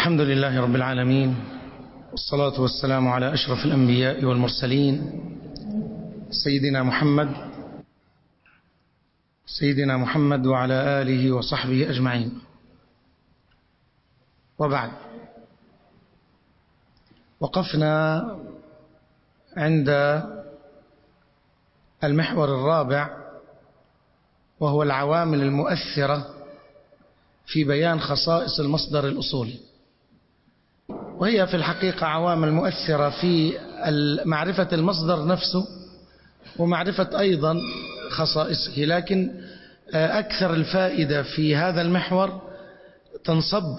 الحمد لله رب العالمين، والصلاة والسلام على أشرف الأنبياء والمرسلين سيدنا محمد وعلى آله وصحبه أجمعين. وبعد، وقفنا عند المحور الرابع، وهو العوامل المؤثرة في بيان خصائص المصدر الأصولي، وهي في الحقيقة عوامل مؤثرة في معرفة المصدر نفسه ومعرفة أيضا خصائصه، لكن أكثر الفائدة في هذا المحور تنصب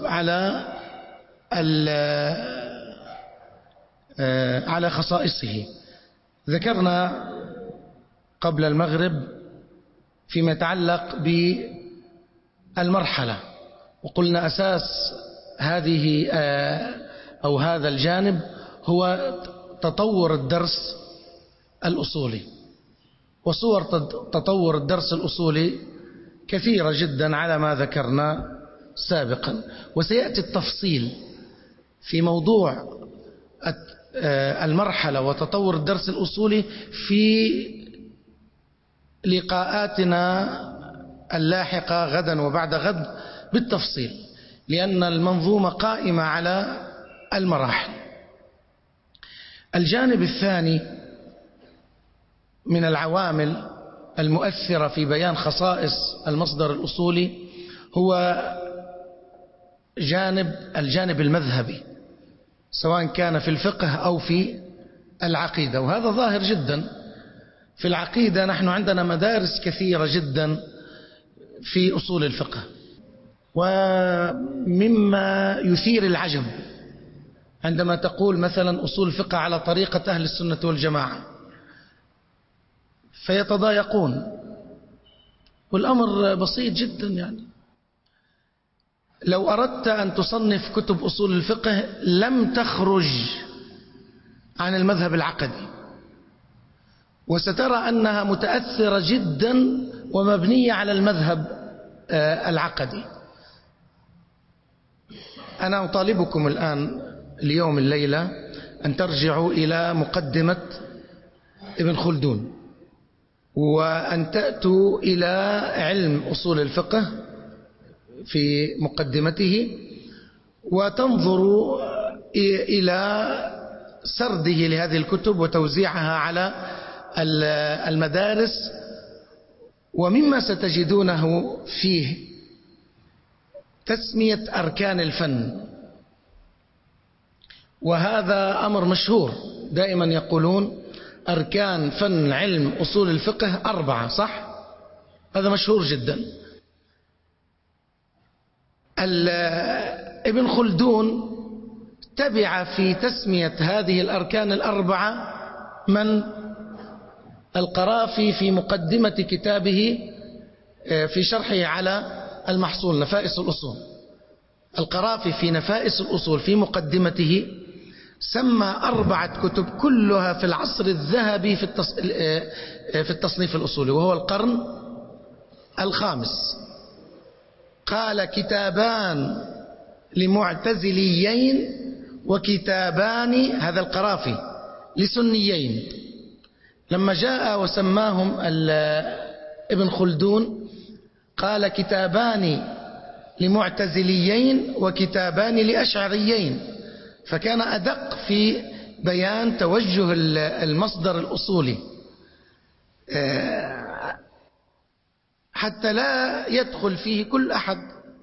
على خصائصه. ذكرنا قبل المغرب فيما يتعلق بالمرحلة، وقلنا أساس هذه أو هذا الجانب هو تطور الدرس الأصولي، وصور تطور الدرس الأصولي كثيرة جدا على ما ذكرنا سابقا، وسيأتي التفصيل في موضوع المرحلة وتطور الدرس الأصولي في لقاءاتنا اللاحقة غدا وبعد غد بالتفصيل، لأن المنظومة قائمة على المراحل. الجانب الثاني من العوامل المؤثرة في بيان خصائص المصدر الأصولي هو الجانب المذهبي، سواء كان في الفقه أو في العقيدة، وهذا ظاهر جدا. في العقيدة نحن عندنا مدارس كثيرة جدا في أصول الفقه، ومما يثير العجب عندما تقول مثلا أصول الفقه على طريقة أهل السنة والجماعة، فيتضايقون، والأمر بسيط جدا. يعني لو أردت أن تصنف كتب أصول الفقه لم تخرج عن المذهب العقدي، وسترى أنها متأثرة جدا ومبنية على المذهب العقدي. أنا أطالبكم الآن اليوم الليلة أن ترجعوا إلى مقدمة ابن خلدون، وأن تأتوا إلى علم أصول الفقه في مقدمته، وتنظروا إلى سرده لهذه الكتب وتوزيعها على المدارس. ومما ستجدونه فيه تسمية أركان الفن، وهذا أمر مشهور، دائما يقولون أركان فن علم أصول الفقه 4، صح؟ هذا مشهور جدا. ابن خلدون تبع في تسمية هذه الأركان 4 من؟ القرافي في مقدمة كتابه في شرحه على المحصول نفائس الأصول. القرافي في نفائس الأصول في مقدمته سمى 4 كتب كلها في العصر الذهبي في التصنيف الأصولي، وهو القرن الخامس. قال: كتابان لمعتزليين وكتابان، هذا القرافي، لسنيين. لما جاء وسماهم ابن خلدون قال: كتابان لمعتزليين وكتابان لأشعريين، فكان أدق في بيان توجه المصدر الأصولي حتى لا يدخل فيه كل أحد.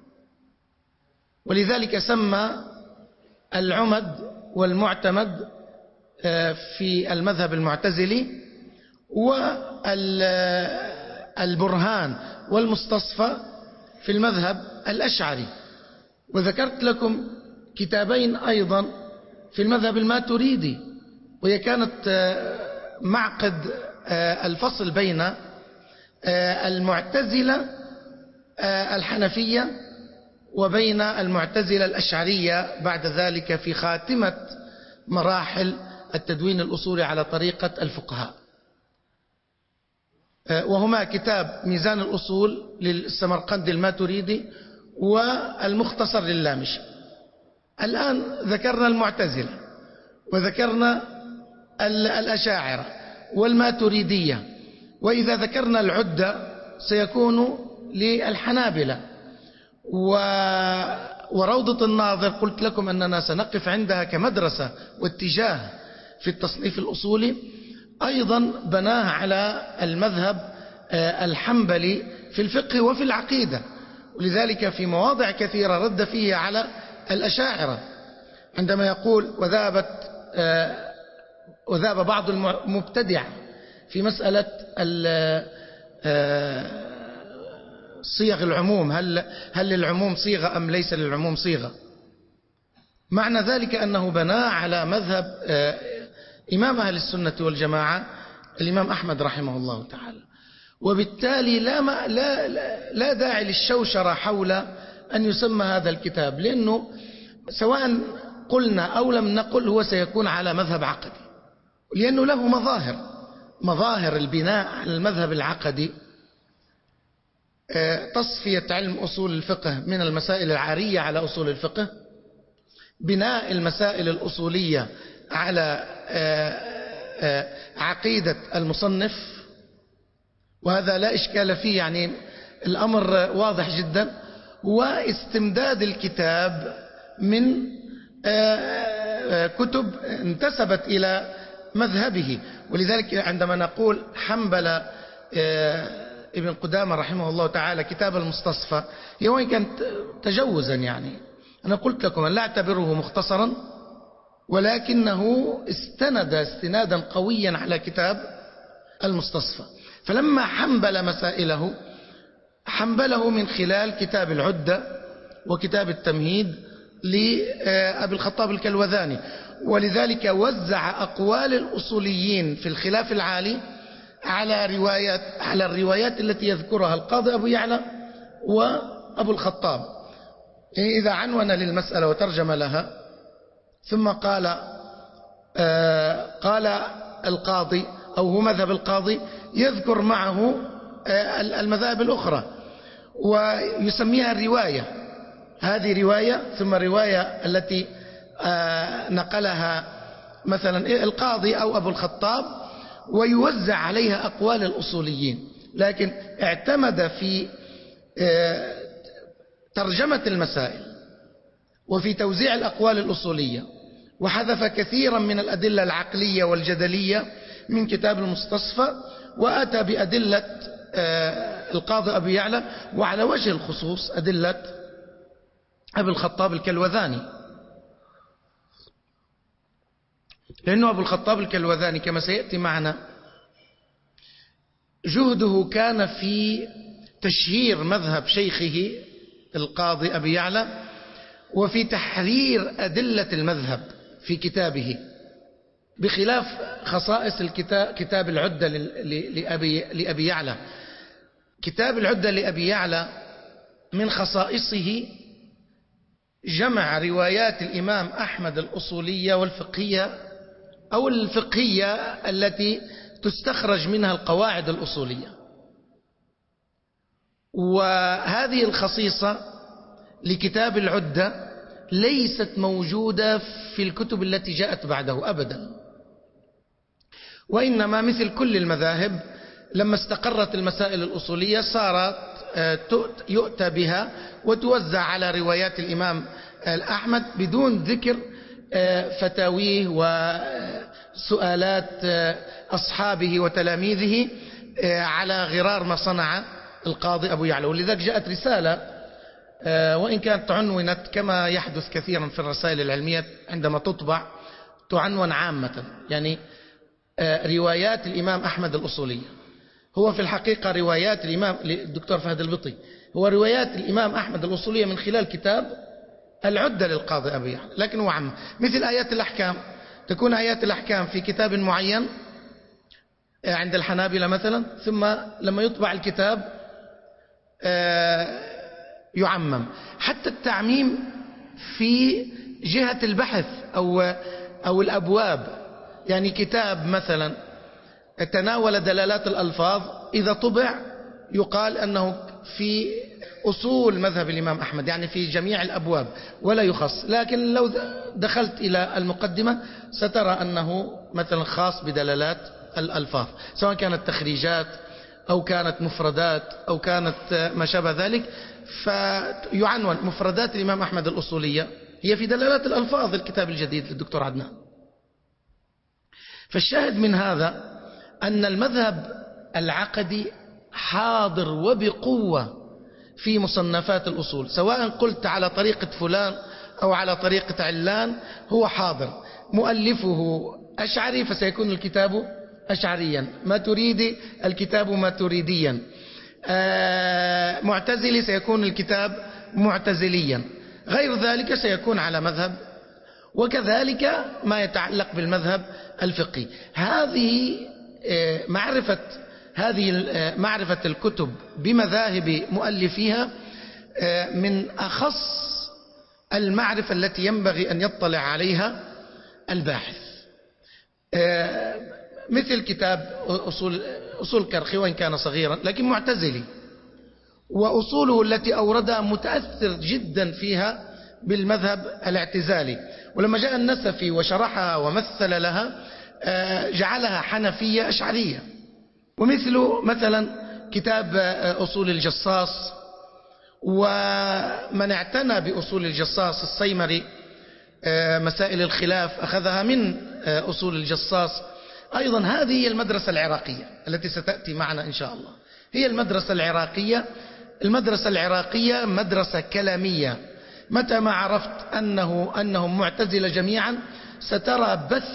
ولذلك سمى العمد والمعتمد في المذهب المعتزلي، والبرهان والمستصفى في المذهب الأشعري. وذكرت لكم كتابين أيضا في المذهب الماتريدي، وهي كانت معقد الفصل بين المعتزلة الحنفية وبين المعتزلة الأشعرية بعد ذلك في خاتمة مراحل التدوين الأصولي على طريقة الفقهاء، وهما كتاب ميزان الأصول للسمرقندي الماتريدي والمختصر لللامشي. الآن ذكرنا المعتزلة وذكرنا الأشاعرة والماتريدية، وإذا ذكرنا العدة سيكون للحنابلة وروضة الناظر. قلت لكم أننا سنقف عندها كمدرسة واتجاه في التصنيف الأصولي، أيضا بناها على المذهب الحنبلي في الفقه وفي العقيدة، ولذلك في مواضع كثيرة رد فيه على الأشاعرة عندما يقول وذهب بعض المبتدع في مسألة صيغ العموم، هل للعموم صيغة أم ليس للعموم صيغة. معنى ذلك أنه بناه على مذهب إمام أهل السنة والجماعة الإمام أحمد رحمه الله تعالى، وبالتالي لا داعي للشوشرة حول أن يسمى هذا الكتاب، لأنه سواء قلنا أو لم نقل هو سيكون على مذهب عقدي، لأنه له مظاهر البناء على المذهب العقدي. تصفية علم أصول الفقه من المسائل العارية على أصول الفقه، بناء المسائل الأصولية على عقيدة المصنف، وهذا لا إشكال فيه، يعني الأمر واضح جدا، واستمداد الكتاب من كتب انتسبت إلى مذهبه. ولذلك عندما نقول حنبل ابن قدامة رحمه الله تعالى كتاب المستصفى، هي وإن كانت تجوزا، يعني أنا قلت لكم أن لا أعتبره مختصرا، ولكنه استند استنادا قويا على كتاب المستصفى. فلما حنبل مسائله حنبله من خلال كتاب العدة وكتاب التمهيد لأبي الخطاب الكلوذاني، ولذلك وزع أقوال الأصوليين في الخلاف العالي على الروايات التي يذكرها القاضي أبو يعلى وأبو الخطاب. إذا عنون للمسألة وترجم لها ثم قال القاضي أو هو مذهب القاضي، يذكر معه المذاهب الأخرى ويسميها الرواية. هذه رواية، ثم رواية التي نقلها مثلا القاضي أو أبو الخطاب، ويوزع عليها أقوال الأصوليين، لكن اعتمد في ترجمة المسائل وفي توزيع الأقوال الأصولية، وحذف كثيرا من الأدلة العقلية والجدلية من كتاب المستصفى، وأتى بأدلة القاضي أبي يعلى، وعلى وجه الخصوص أدلة أبي الخطاب الكلوذاني، لأنه أبو الخطاب الكلوذاني كما سيأتي معنا جهده كان في تشهير مذهب شيخه القاضي أبي يعلى، وفي تحرير أدلة المذهب في كتابه، بخلاف خصائص كتاب العدة لأبي يعلى. كتاب العدة لأبي يعلى من خصائصه جمع روايات الإمام أحمد الأصولية والفقهية، أو الفقهية التي تستخرج منها القواعد الأصولية، وهذه الخصيصة لكتاب العدة ليست موجودة في الكتب التي جاءت بعده أبدا، وإنما مثل كل المذاهب لما استقرت المسائل الأصولية صارت يؤتى بها وتوزع على روايات الإمام أحمد بدون ذكر فتاويه وسؤالات أصحابه وتلاميذه على غرار ما صنع القاضي أبو يعلى. ولذلك جاءت رسالة، وإن كانت عنونت كما يحدث كثيرا في الرسائل العلمية عندما تطبع تعنون عامة، يعني روايات الإمام أحمد الأصولية. هو في الحقيقة روايات الإمام الدكتور فهد البطي، هو روايات الإمام أحمد الأصولية من خلال كتاب العدة للقاضي أبي يعلى، لكن هو عام. مثل آيات الأحكام، تكون آيات الأحكام في كتاب معين عند الحنابلة مثلا، ثم لما يطبع الكتاب يعمم. حتى التعميم في جهة البحث أو الأبواب، يعني كتاب مثلا تناول دلالات الألفاظ، إذا طبع يقال أنه في أصول مذهب الإمام أحمد، يعني في جميع الأبواب ولا يخص. لكن لو دخلت إلى المقدمة سترى أنه مثلا خاص بدلالات الألفاظ، سواء كانت تخريجات أو كانت مفردات أو كانت ما شابه ذلك. فيعنون مفردات الإمام أحمد الأصولية هي في دلالات الألفاظ، الكتاب الجديد للدكتور عدنان. فالشاهد من هذا أن المذهب العقدي حاضر وبقوة في مصنفات الأصول، سواء قلت على طريقة فلان أو على طريقة علان، هو حاضر. مؤلفه أشعري فسيكون الكتاب أشعريا، ماتريدي الكتاب ماتريديا، معتزلي سيكون الكتاب معتزليا، غير ذلك سيكون على مذهب. وكذلك ما يتعلق بالمذهب الفقهي. هذه معرفة الكتب بمذاهب مؤلفيها من أخص المعرفة التي ينبغي أن يطلع عليها الباحث. مثل كتاب أصول الكرخي، وإن كان صغيرا لكن معتزلي، وأصوله التي أوردها متأثر جدا فيها بالمذهب الاعتزالي، ولما جاء النسفي وشرحها ومثل لها جعلها حنفية أشعرية. مثلا كتاب أصول الجصاص، ومن اعتنى بأصول الجصاص السيمري مسائل الخلاف أخذها من أصول الجصاص أيضا. هذه هي المدرسة العراقية التي ستأتي معنا إن شاء الله، هي المدرسة العراقية. المدرسة العراقية مدرسة كلامية. متى ما عرفت أنهم معتزلة جميعا سترى بث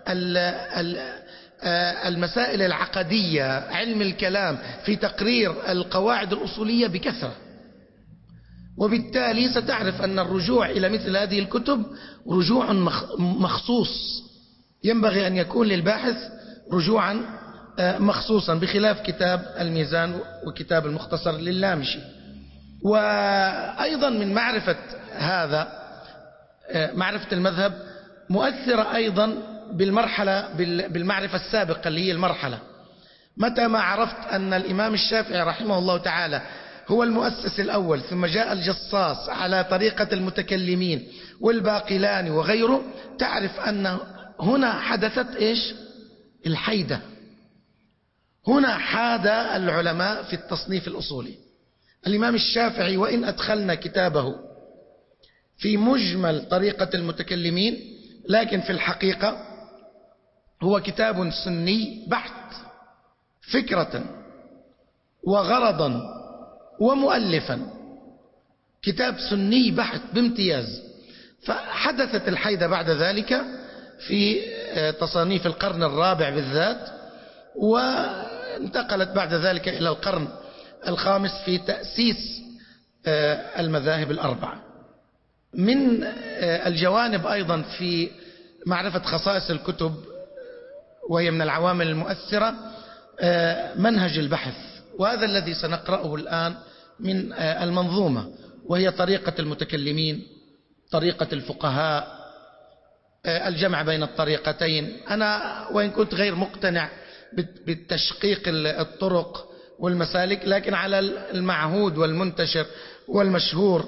المسائل العقدية، علم الكلام، في تقرير القواعد الأصولية بكثرة. وبالتالي ستعرف أن الرجوع إلى مثل هذه الكتب رجوع مخصوص، ينبغي أن يكون للباحث رجوعا مخصوصا، بخلاف كتاب الميزان وكتاب المختصر لللامشي. وأيضا من معرفة المذهب مؤثرة أيضا بالمعرفة السابقة اللي هي المرحلة. متى ما عرفت أن الإمام الشافعي رحمه الله تعالى هو المؤسس الأول، ثم جاء الجصاص على طريقة المتكلمين والباقلاني وغيره، تعرف أن هنا حدثت إيش؟ الحيدة. هنا حاد العلماء في التصنيف الأصولي. الإمام الشافعي وإن أدخلنا كتابه في مجمل طريقة المتكلمين، لكن في الحقيقة هو كتاب سني بحت، فكرة وغرضا ومؤلفا، كتاب سني بحت بامتياز. فحدثت الحيدة بعد ذلك في تصانيف القرن الرابع بالذات، وانتقلت بعد ذلك إلى القرن الخامس في تأسيس المذاهب الأربعة. من الجوانب أيضا في معرفة خصائص الكتب، وهي من العوامل المؤثرة، منهج البحث، وهذا الذي سنقرأه الآن من المنظومة، وهي طريقة المتكلمين، طريقة الفقهاء، الجمع بين الطريقتين. أنا وإن كنت غير مقتنع بالتشقيق الطرق والمسالك، لكن على المعهود والمنتشر والمشهور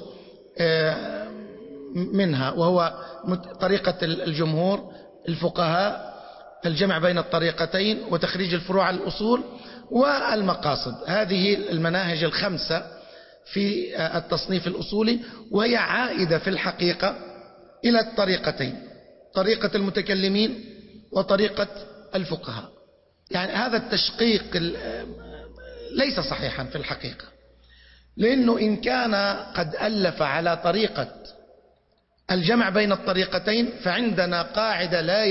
منها، وهو طريقة الجمهور، الفقهاء، الجمع بين الطريقتين، وتخريج الفروع على الأصول، والمقاصد. هذه المناهج الخمسة في التصنيف الأصولي، وهي عائدة في الحقيقة إلى الطريقتين، طريقة المتكلمين وطريقة الفقهاء. يعني هذا التشقيق ليس صحيحا في الحقيقة، لأنه إن كان قد ألف على طريقة الجمع بين الطريقتين، فعندنا قاعدة لا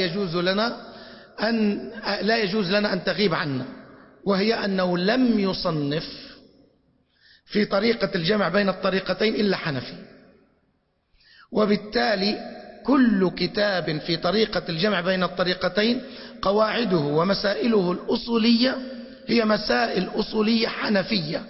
يجوز لنا أن تغيب عنا، وهي أنه لم يصنف في طريقة الجمع بين الطريقتين إلا حنفي. وبالتالي كل كتاب في طريقة الجمع بين الطريقتين قواعده ومسائله الأصولية هي مسائل أصولية حنفية،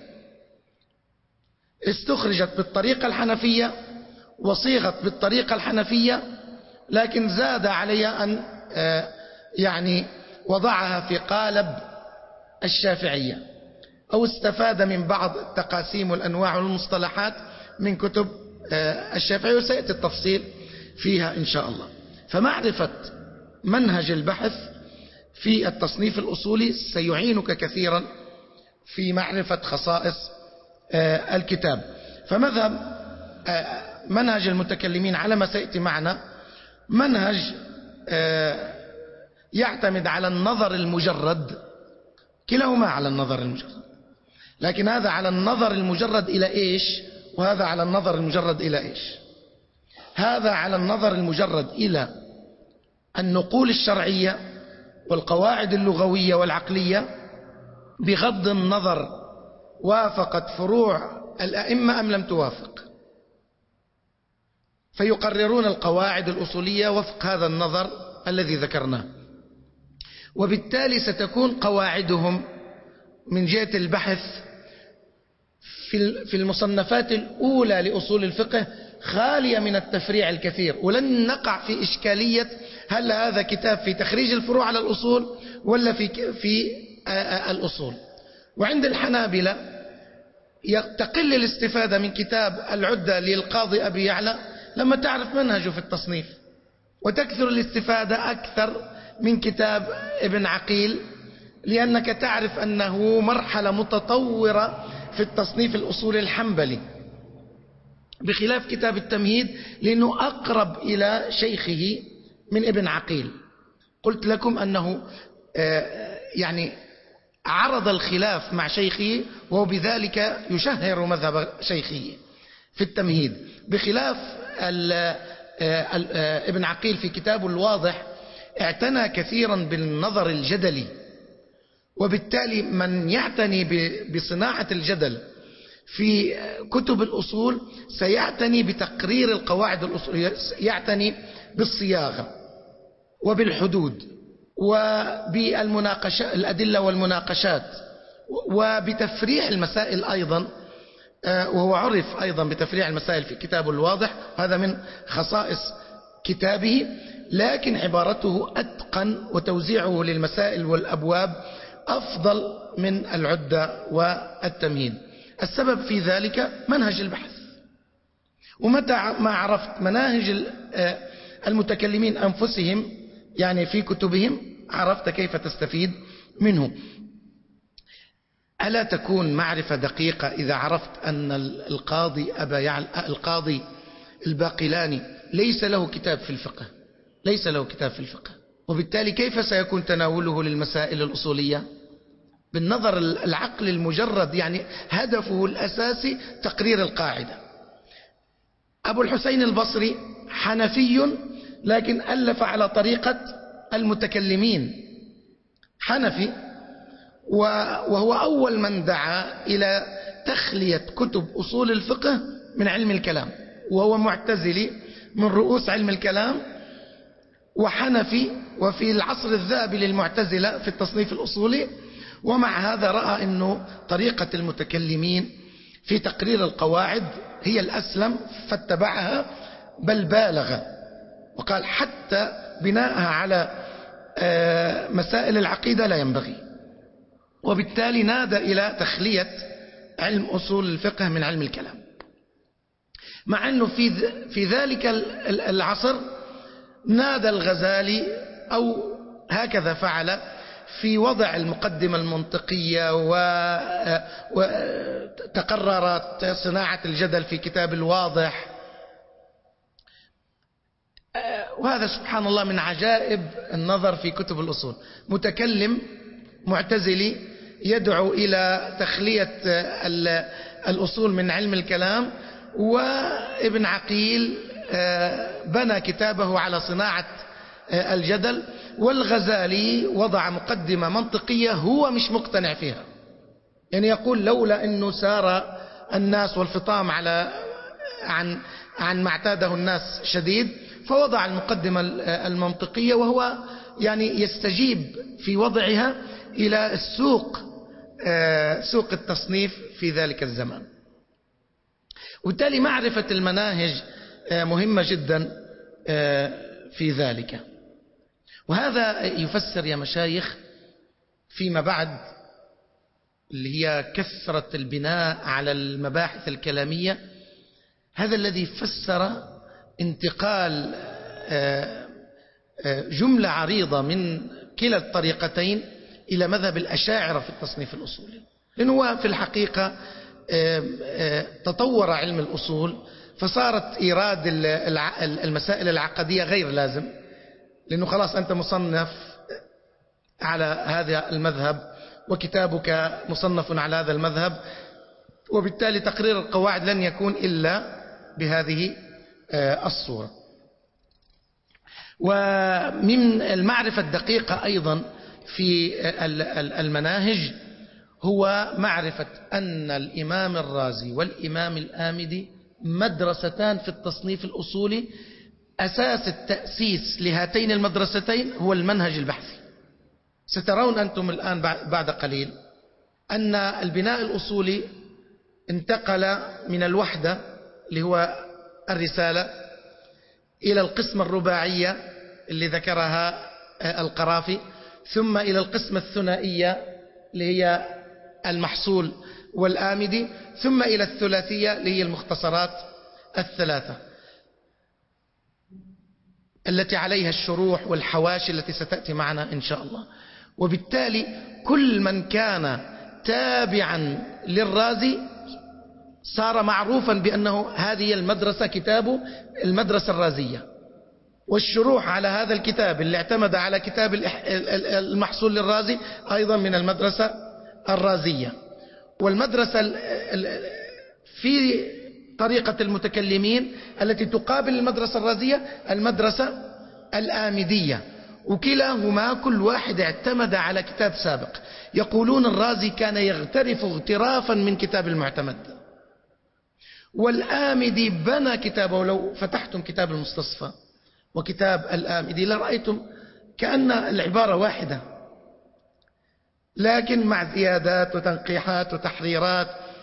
استخرجت بالطريقة الحنفية وصيغت بالطريقة الحنفية، لكن زاد عليها أن يعني وضعها في قالب الشافعية. أو استفاد من بعض التقاسيم والأنواع والمصطلحات من كتب الشافعي، وسيأتي التفصيل فيها إن شاء الله. فمعرفة منهج البحث في التصنيف الأصولي سيعينك كثيرا في معرفة خصائص الكتاب. فمذهب منهج المتكلمين على ما سيأتي معنا منهج يعتمد على النظر المجرد، كلاهما على النظر المجرد، لكن هذا على النظر المجرد إلى إيش؟ وهذا على النظر المجرد إلى إيش؟ هذا على النظر المجرد إلى النقول الشرعية والقواعد اللغوية والعقلية، بغض النظر وافقت فروع الأئمة أم لم توافق، فيقررون القواعد الأصولية وفق هذا النظر الذي ذكرناه. وبالتالي ستكون قواعدهم من جهة البحث في المصنفات الأولى لأصول الفقه خالية من التفريع الكثير، ولن نقع في إشكالية هل هذا كتاب في تخريج الفروع على الأصول ولا في الأصول. وعند الحنابلة تقل الاستفادة من كتاب العدة للقاضي أبي يعلى لما تعرف منهجه في التصنيف، وتكثر الاستفادة أكثر من كتاب ابن عقيل، لأنك تعرف أنه مرحلة متطورة في التصنيف الأصولي الحنبلي، بخلاف كتاب التمهيد لأنه أقرب إلى شيخه من ابن عقيل. قلت لكم أنه يعني عرض الخلاف مع شيخه، وبذلك يشهر مذهب شيخه في التمهيد، بخلاف ابن عقيل في كتابه الواضح اعتنى كثيرا بالنظر الجدلي. وبالتالي من يعتني بصناعة الجدل في كتب الأصول سيعتني بتقرير القواعد الأصولية، يعتني بالصياغة وبالحدود وبالمناقشات، الأدلة والمناقشات، وبتفريع المسائل أيضا، وهو عرف أيضا بتفريع المسائل في كتابه الواضح، هذا من خصائص كتابه، لكن عبارته أتقن وتوزيعه للمسائل والأبواب أفضل من العدة والتمهيد. السبب في ذلك منهج البحث. ومتى ما عرفت مناهج المتكلمين أنفسهم يعني في كتبهم عرفت كيف تستفيد منه. ألا تكون معرفة دقيقة إذا عرفت أن القاضي الباقلاني ليس له كتاب في الفقه، ليس له كتاب في الفقه، وبالتالي كيف سيكون تناوله للمسائل الأصولية؟ بالنظر العقل المجرد، يعني هدفه الأساسي تقرير القاعدة. أبو الحسين البصري حنفي لكن ألف على طريقة المتكلمين، حنفي، وهو أول من دعا إلى تخلية كتب أصول الفقه من علم الكلام، وهو معتزلي من رؤوس علم الكلام وحنفي، وفي العصر الذهبي للمعتزلة في التصنيف الأصولي. ومع هذا رأى أنه طريقة المتكلمين في تقرير القواعد هي الأسلم فاتبعها، بل بالغ وقال حتى بناءها على مسائل العقيدة لا ينبغي. وبالتالي نادى إلى تخلية علم أصول الفقه من علم الكلام، مع أنه في ذلك العصر نادى الغزالي أو هكذا فعل في وضع المقدمة المنطقية، وتقررت صناعة الجدل في كتاب الواضح. وهذا سبحان الله من عجائب النظر في كتب الأصول، متكلم معتزلي يدعو إلى تخلية الأصول من علم الكلام، وابن عقيل بنى كتابه على صناعة الجدل، والغزالي وضع مقدمة منطقية هو مش مقتنع فيها، يعني يقول لولا أنه سار الناس والفطام عن ما اعتاده الناس شديد، فوضع المقدمة المنطقية، وهو يعني يستجيب في وضعها إلى سوق التصنيف في ذلك الزمان. وبالتالي معرفة المناهج مهمة جدا في ذلك. وهذا يفسر يا مشايخ فيما بعد اللي هي كثرة البناء على المباحث الكلامية، هذا الذي فسر انتقال جملة عريضة من كلا الطريقتين إلى مذهب الأشاعرة في التصنيف الأصولي. لأنه في الحقيقة تطور علم الأصول، فصارت إيراد المسائل العقدية غير لازم، لأنه خلاص أنت مصنف على هذا المذهب وكتابك مصنف على هذا المذهب، وبالتالي تقرير القواعد لن يكون إلا بهذه الصورة. ومن المعرفة الدقيقة أيضا في المناهج هو معرفة أن الإمام الرازي والإمام الآمدي مدرستان في التصنيف الأصولي. أساس التأسيس لهاتين المدرستين هو المنهج البحثي. سترون أنتم الآن بعد قليل أن البناء الأصولي انتقل من الوحدة اللي هو الرسالة إلى القسمة الرباعية اللي ذكرها القرافي، ثم إلى القسمة الثنائية اللي هي المحصول والآمدي، ثم إلى الثلاثية اللي هي المختصرات الثلاثة التي عليها الشروح والحواشي التي ستأتي معنا إن شاء الله. وبالتالي كل من كان تابعا للرازي صار معروفا بأنه هذه المدرسة كتاب المدرسة الرازية، والشروح على هذا الكتاب اللي اعتمد على كتاب المحصول للرازي أيضا من المدرسة الرازية. والمدرسة في طريقة المتكلمين التي تقابل المدرسة الرازية المدرسة الآمدية، وكلاهما كل واحد اعتمد على كتاب سابق. يقولون الرازي كان يغترف اغترافا من كتاب المعتمد، والآمدي بنى كتابه. لو فتحتم كتاب المستصفى وكتاب الآمدي لرأيتم كأن العبارة واحدة، لكن مع زيادات وتنقيحات وتحريرات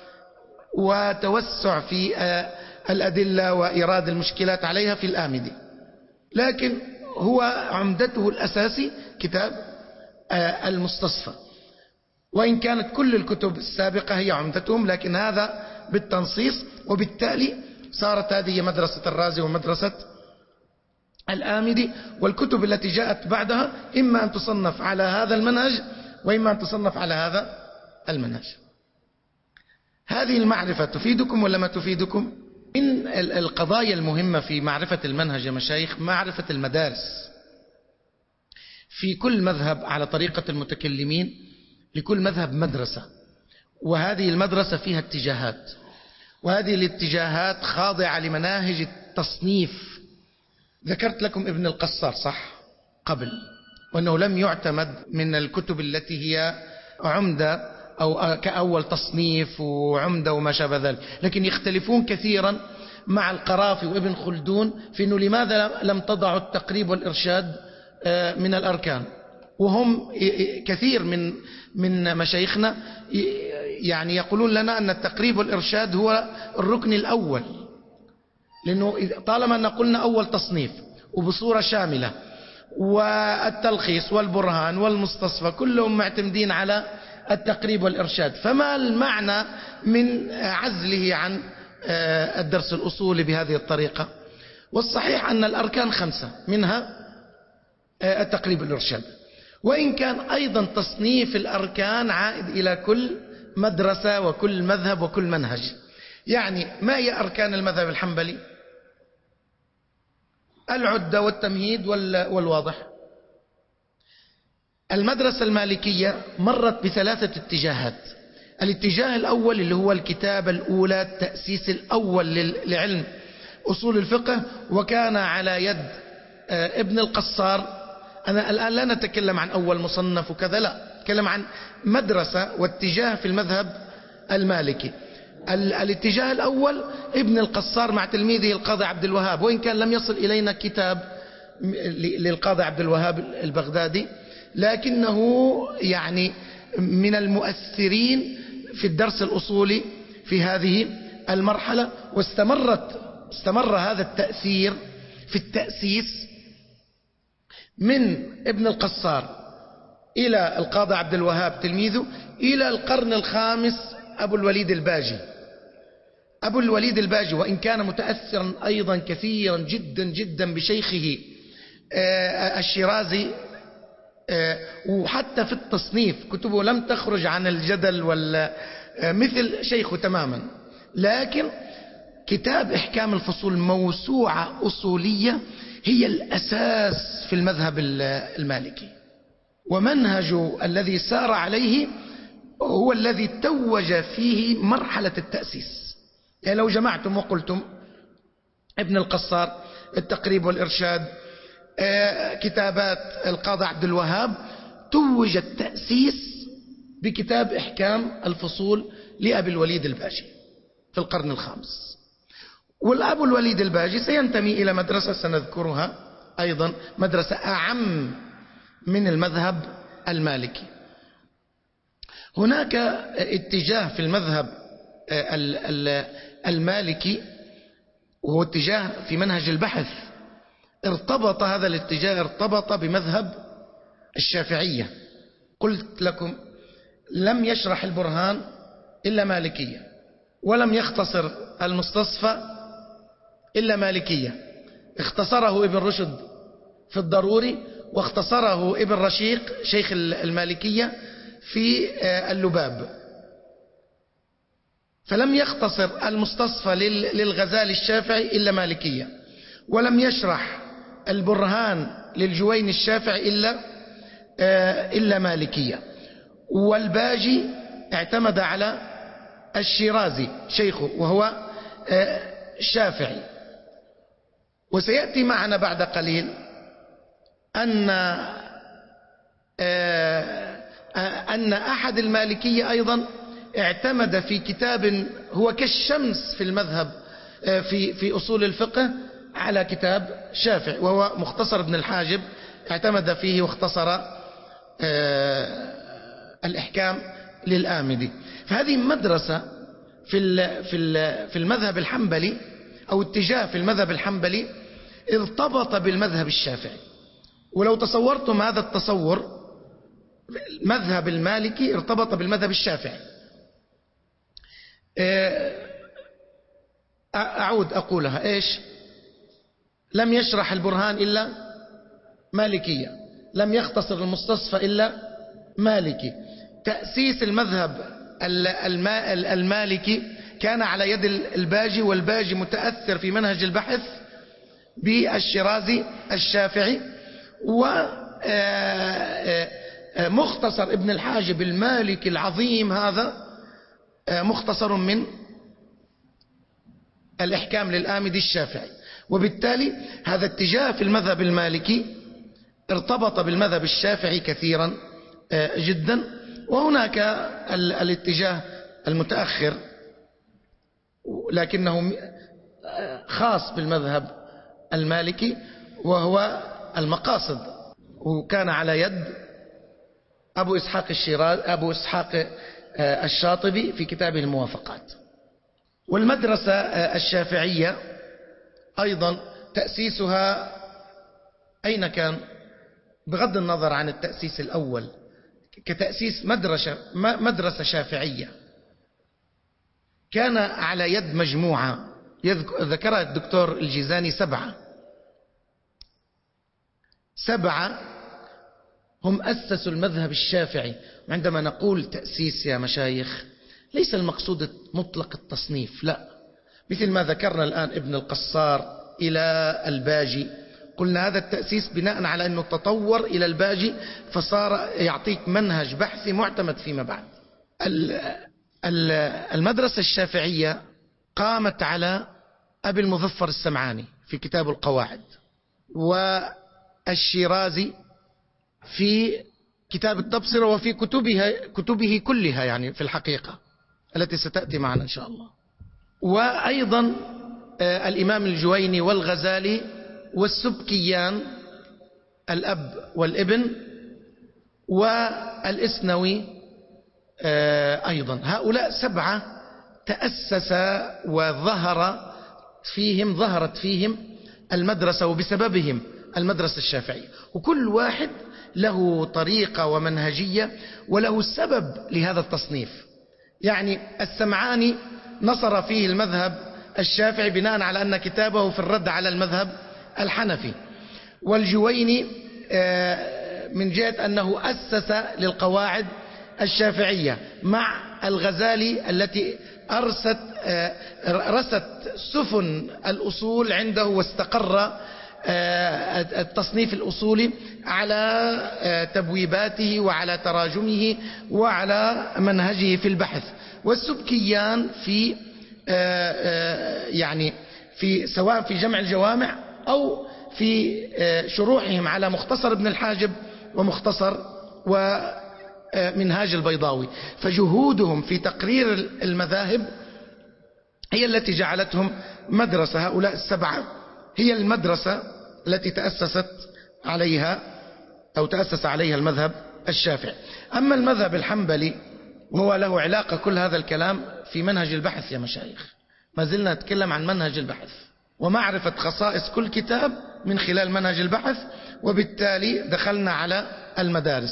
وتوسع في الأدلة وإيراد المشكلات عليها في الآمدي. لكن هو عمدته الأساسي كتاب المستصفى، وإن كانت كل الكتب السابقة هي عمدتهم، لكن هذا بالتنصيص. وبالتالي صارت هذه مدرسة الرازي ومدرسة الآمدي، والكتب التي جاءت بعدها إما أن تصنف على هذا المنهج وإما أن تصنف على هذا المنهج. هذه المعرفة تفيدكم ولا ما تفيدكم؟ من القضايا المهمة في معرفة المنهج يا مشايخ معرفة المدارس. في كل مذهب على طريقة المتكلمين لكل مذهب مدرسة، وهذه المدرسة فيها اتجاهات، وهذه الاتجاهات خاضعة لمناهج التصنيف. ذكرت لكم ابن القصار صح قبل، وأنه لم يعتمد من الكتب التي هي عمدة أو كأول تصنيف وعمدة وما شابه ذلك، لكن يختلفون كثيرا مع القرافي وابن خلدون في أنه لماذا لم تضعوا التقريب والإرشاد من الأركان. وهم كثير من مشايخنا يعني يقولون لنا أن التقريب والإرشاد هو الركن الأول، لأنه طالما أن قلنا أول تصنيف وبصورة شاملة، والتلخيص والبرهان والمستصفى كلهم معتمدين على التقريب والإرشاد، فما المعنى من عزله عن الدرس الأصولي بهذه الطريقة؟ والصحيح أن الأركان 5 منها التقريب والإرشاد، وإن كان أيضا تصنيف الأركان عائد إلى كل مدرسة وكل مذهب وكل منهج. يعني ما هي أركان المذهب الحنبلي؟ العدة والتمهيد والواضح. المدرسة المالكية مرت ب3 اتجاهات. الاتجاه الأول اللي هو الكتابة الأولى، التأسيس الأول لعلم أصول الفقه، وكان على يد ابن القصار. أنا الآن لا نتكلم عن أول مصنف وكذا، لا، نتكلم عن مدرسة واتجاه في المذهب المالكي. الاتجاه الأول ابن القصار مع تلميذه القاضي عبد الوهاب، وإن كان لم يصل إلينا كتاب للقاضي عبد الوهاب البغدادي، لكنه يعني من المؤثرين في الدرس الأصولي في هذه المرحلة. واستمر هذا التأثير في التأسيس من ابن القصار إلى القاضي عبد الوهاب تلميذه إلى القرن الخامس أبو الوليد الباجي. أبو الوليد الباجي وإن كان متأثرا أيضا كثيرا جدا جدا بشيخه الشيرازي، وحتى في التصنيف كتبه لم تخرج عن الجدل ولا مثل شيخه تماما، لكن كتاب إحكام الفصول موسوعة أصولية هي الأساس في المذهب المالكي، ومنهجه الذي سار عليه هو الذي توج فيه مرحلة التأسيس. يعني لو جمعتم وقلتم ابن القصار التقريب والإرشاد، كتابات القاضي عبد الوهاب، توج التأسيس بكتاب إحكام الفصول لأبي الوليد الباجي في القرن الخامس. والأبو الوليد الباجي سينتمي إلى مدرسة سنذكرها أيضا، مدرسة أعم من المذهب المالكي. هناك اتجاه في المذهب المالكي وهو اتجاه في منهج البحث، ارتبط هذا الاتجاه بمذهب الشافعية. قلت لكم لم يشرح البرهان إلا مالكية، ولم يختصر المستصفى إلا مالكية. اختصره ابن رشد في الضروري، واختصره ابن رشيق شيخ المالكية في اللباب. فلم يختصر المستصفى للغزالي الشافعي إلا مالكية، ولم يشرح البرهان للجويني الشافعي إلا مالكية. والباجي اعتمد على الشيرازي شيخه وهو شافعي. وسيأتي معنا بعد قليل أن أحد المالكية أيضا اعتمد في كتاب هو كالشمس في المذهب في أصول الفقه على كتاب شافعي، وهو مختصر ابن الحاجب، اعتمد فيه واختصر الإحكام للآمدي. فهذه مدرسة في المذهب الحنبلي، أو اتجاه في المذهب الحنبلي ارتبط بالمذهب الشافعي. ولو تصورتم هذا التصور، المذهب المالكي ارتبط بالمذهب الشافعي. أعود أقولها إيش؟ لم يشرح البرهان إلا مالكية، لم يختصر المستصفى إلا مالكي. تأسيس المذهب المالكي كان على يد الباجي، والباجي متأثر في منهج البحث بالشيرازي الشافعي. ومختصر ابن الحاجب المالكي العظيم هذا مختصر من الإحكام للآمدي الشافعي. وبالتالي هذا اتجاه في المذهب المالكي ارتبط بالمذهب الشافعي كثيرا جدا. وهناك الاتجاه المتأخر لكنه خاص بالمذهب المالكي، وهو المقاصد، وكان على يد أبو إسحاق الشاطبي في كتابه الموافقات. والمدرسة الشافعية أيضا تأسيسها أين كان؟ بغض النظر عن التأسيس الأول، كتأسيس مدرسة شافعية، كان على يد مجموعة ذكرها الدكتور الجيزاني 7 هم أسسوا المذهب الشافعي. عندما نقول تأسيس يا مشايخ ليس المقصود مطلق التصنيف، لا، مثل ما ذكرنا الآن ابن القصار إلى الباجي، قلنا هذا التأسيس بناء على أنه تطور إلى الباجي فصار يعطيك منهج بحثي معتمد فيما بعد. المدرسة الشافعية قامت على أبي المظفر السمعاني في كتاب القواعد، والشيرازي في كتاب التبصرة، وفي كتبه كلها يعني في الحقيقة التي ستأتي معنا إن شاء الله. وأيضا الإمام الجويني والغزالي والسبكيان الأب والابن والإسنوي أيضا. هؤلاء 7 تأسس وظهرت فيهم المدرسة، وبسببهم المدرسة الشافعية. وكل واحد له طريقة ومنهجية وله سبب لهذا التصنيف. يعني السمعاني نصر فيه المذهب الشافعي بناء على أن كتابه في الرد على المذهب الحنفي، والجويني من جهة أنه أسس للقواعد الشافعية، مع الغزالي التي رست سفن الأصول عنده، واستقر التصنيف الأصولي على تبويباته وعلى تراجمه وعلى منهجه في البحث. والسبكيان في يعني سواء في جمع الجوامع أو في شروحهم على مختصر ابن الحاجب ومختصر ومنهاج البيضاوي، فجهودهم في تقرير المذاهب هي التي جعلتهم مدرسة. هؤلاء السبعة هي المدرسة التي تأسس عليها المذهب الشافعي. أما المذهب الحنبلي وهو له علاقة كل هذا الكلام في منهج البحث يا مشايخ، ما زلنا نتكلم عن منهج البحث ومعرفة خصائص كل كتاب من خلال منهج البحث، وبالتالي دخلنا على المدارس.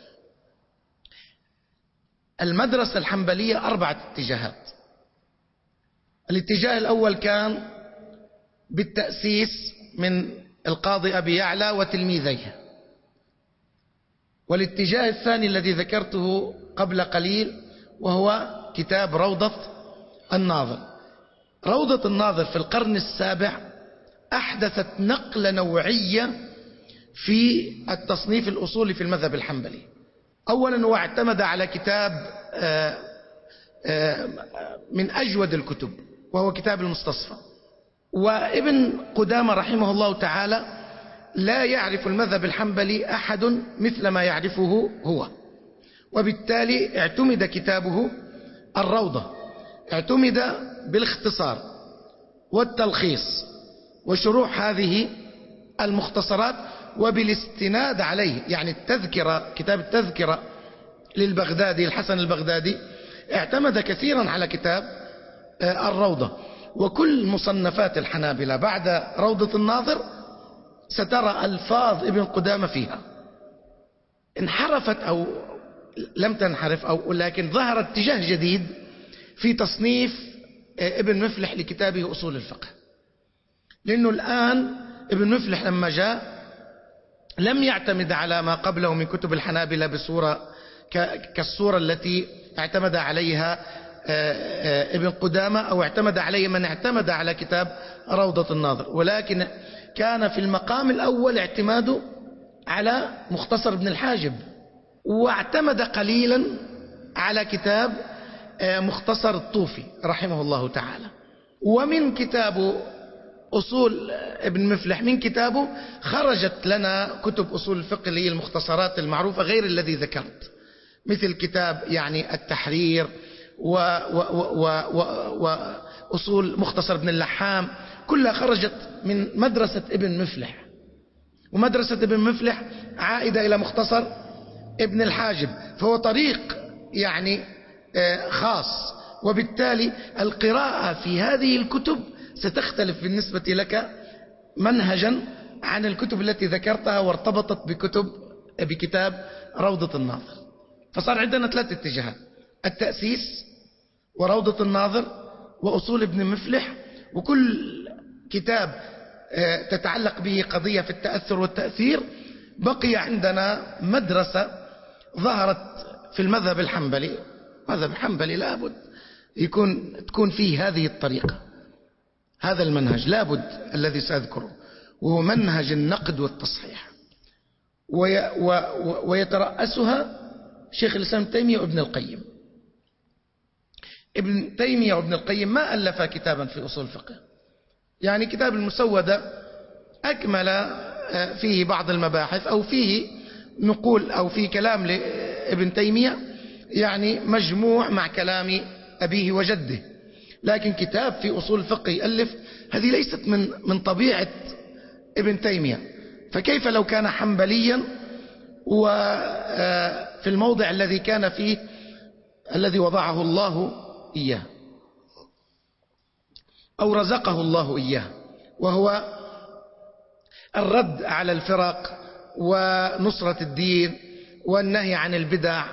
المدرسة الحنبلية 4 اتجاهات. الاتجاه الأول كان بالتأسيس من القاضي أبي يعلى وتلميذيه، والاتجاه الثاني الذي ذكرته قبل قليل وهو كتاب روضة الناظر. روضة الناظر في القرن السابع أحدثت نقلة نوعية في التصنيف الأصولي في المذهب الحنبلي. أولا هو اعتمد على كتاب من أجود الكتب وهو كتاب المستصفى، وابن قدامة رحمه الله تعالى لا يعرف المذهب الحنبلي أحد مثل ما يعرفه هو، وبالتالي اعتمد كتابه الروضة، اعتمد بالاختصار والتلخيص وشروح هذه المختصرات وبالاستناد عليه. يعني التذكرة، كتاب التذكرة للبغدادي الحسن البغدادي اعتمد كثيرا على كتاب الروضة. وكل مصنفات الحنابلة بعد روضة الناظر سترى ألفاظ ابن قدامة فيها انحرفت أو لم تنحرف، لكن ظهر اتجاه جديد في تصنيف ابن مفلح لكتابه أصول الفقه. لأنه الآن ابن مفلح لما جاء لم يعتمد على ما قبله من كتب الحنابلة بصورة كالصورة التي اعتمد عليها ابن قدامة أو اعتمد عليه من اعتمد على كتاب روضة الناظر، ولكن كان في المقام الأول اعتماده على مختصر ابن الحاجب، واعتمد قليلا على كتاب مختصر الطوفي رحمه الله تعالى. ومن كتابه أصول ابن مفلح، من كتابه خرجت لنا كتب أصول الفقه اللي هي المختصرات المعروفة غير الذي ذكرت، مثل كتاب يعني التحرير وأصول مختصر ابن اللحام، كلها خرجت من مدرسة ابن مفلح. ومدرسة ابن مفلح عائدة إلى مختصر ابن الحاجب، فهو طريق يعني خاص، وبالتالي القراءة في هذه الكتب ستختلف بالنسبة لك منهجا عن الكتب التي ذكرتها وارتبطت بكتاب روضة الناظر. فصار عندنا 3 اتجاهات: التأسيس وروضة الناظر وأصول ابن مفلح، وكل كتاب تتعلق به قضية في التأثر والتأثير. بقي عندنا مدرسة ظهرت في المذهب الحنبلي. المذهب الحنبلي لابد تكون فيه هذه الطريقة، هذا المنهج لابد الذي سأذكره، وهو منهج النقد والتصحيح، ويترأسها شيخ الإسلام ابن تيمية وابن القيم. ابن تيمية وابن القيم ما ألف كتابا في أصول الفقه، يعني كتاب المسودة أكمل فيه بعض المباحث أو فيه نقول أو فيه كلام لابن تيمية يعني مجموع مع كلام أبيه وجده، لكن كتاب في أصول الفقه يألف، هذه ليست من طبيعة ابن تيمية. فكيف لو كان حنبليا وفي الموضع الذي كان فيه الذي وضعه الله إياه أو رزقه الله إياه، وهو الرد على الفرق ونصرة الدين والنهي عن البدع،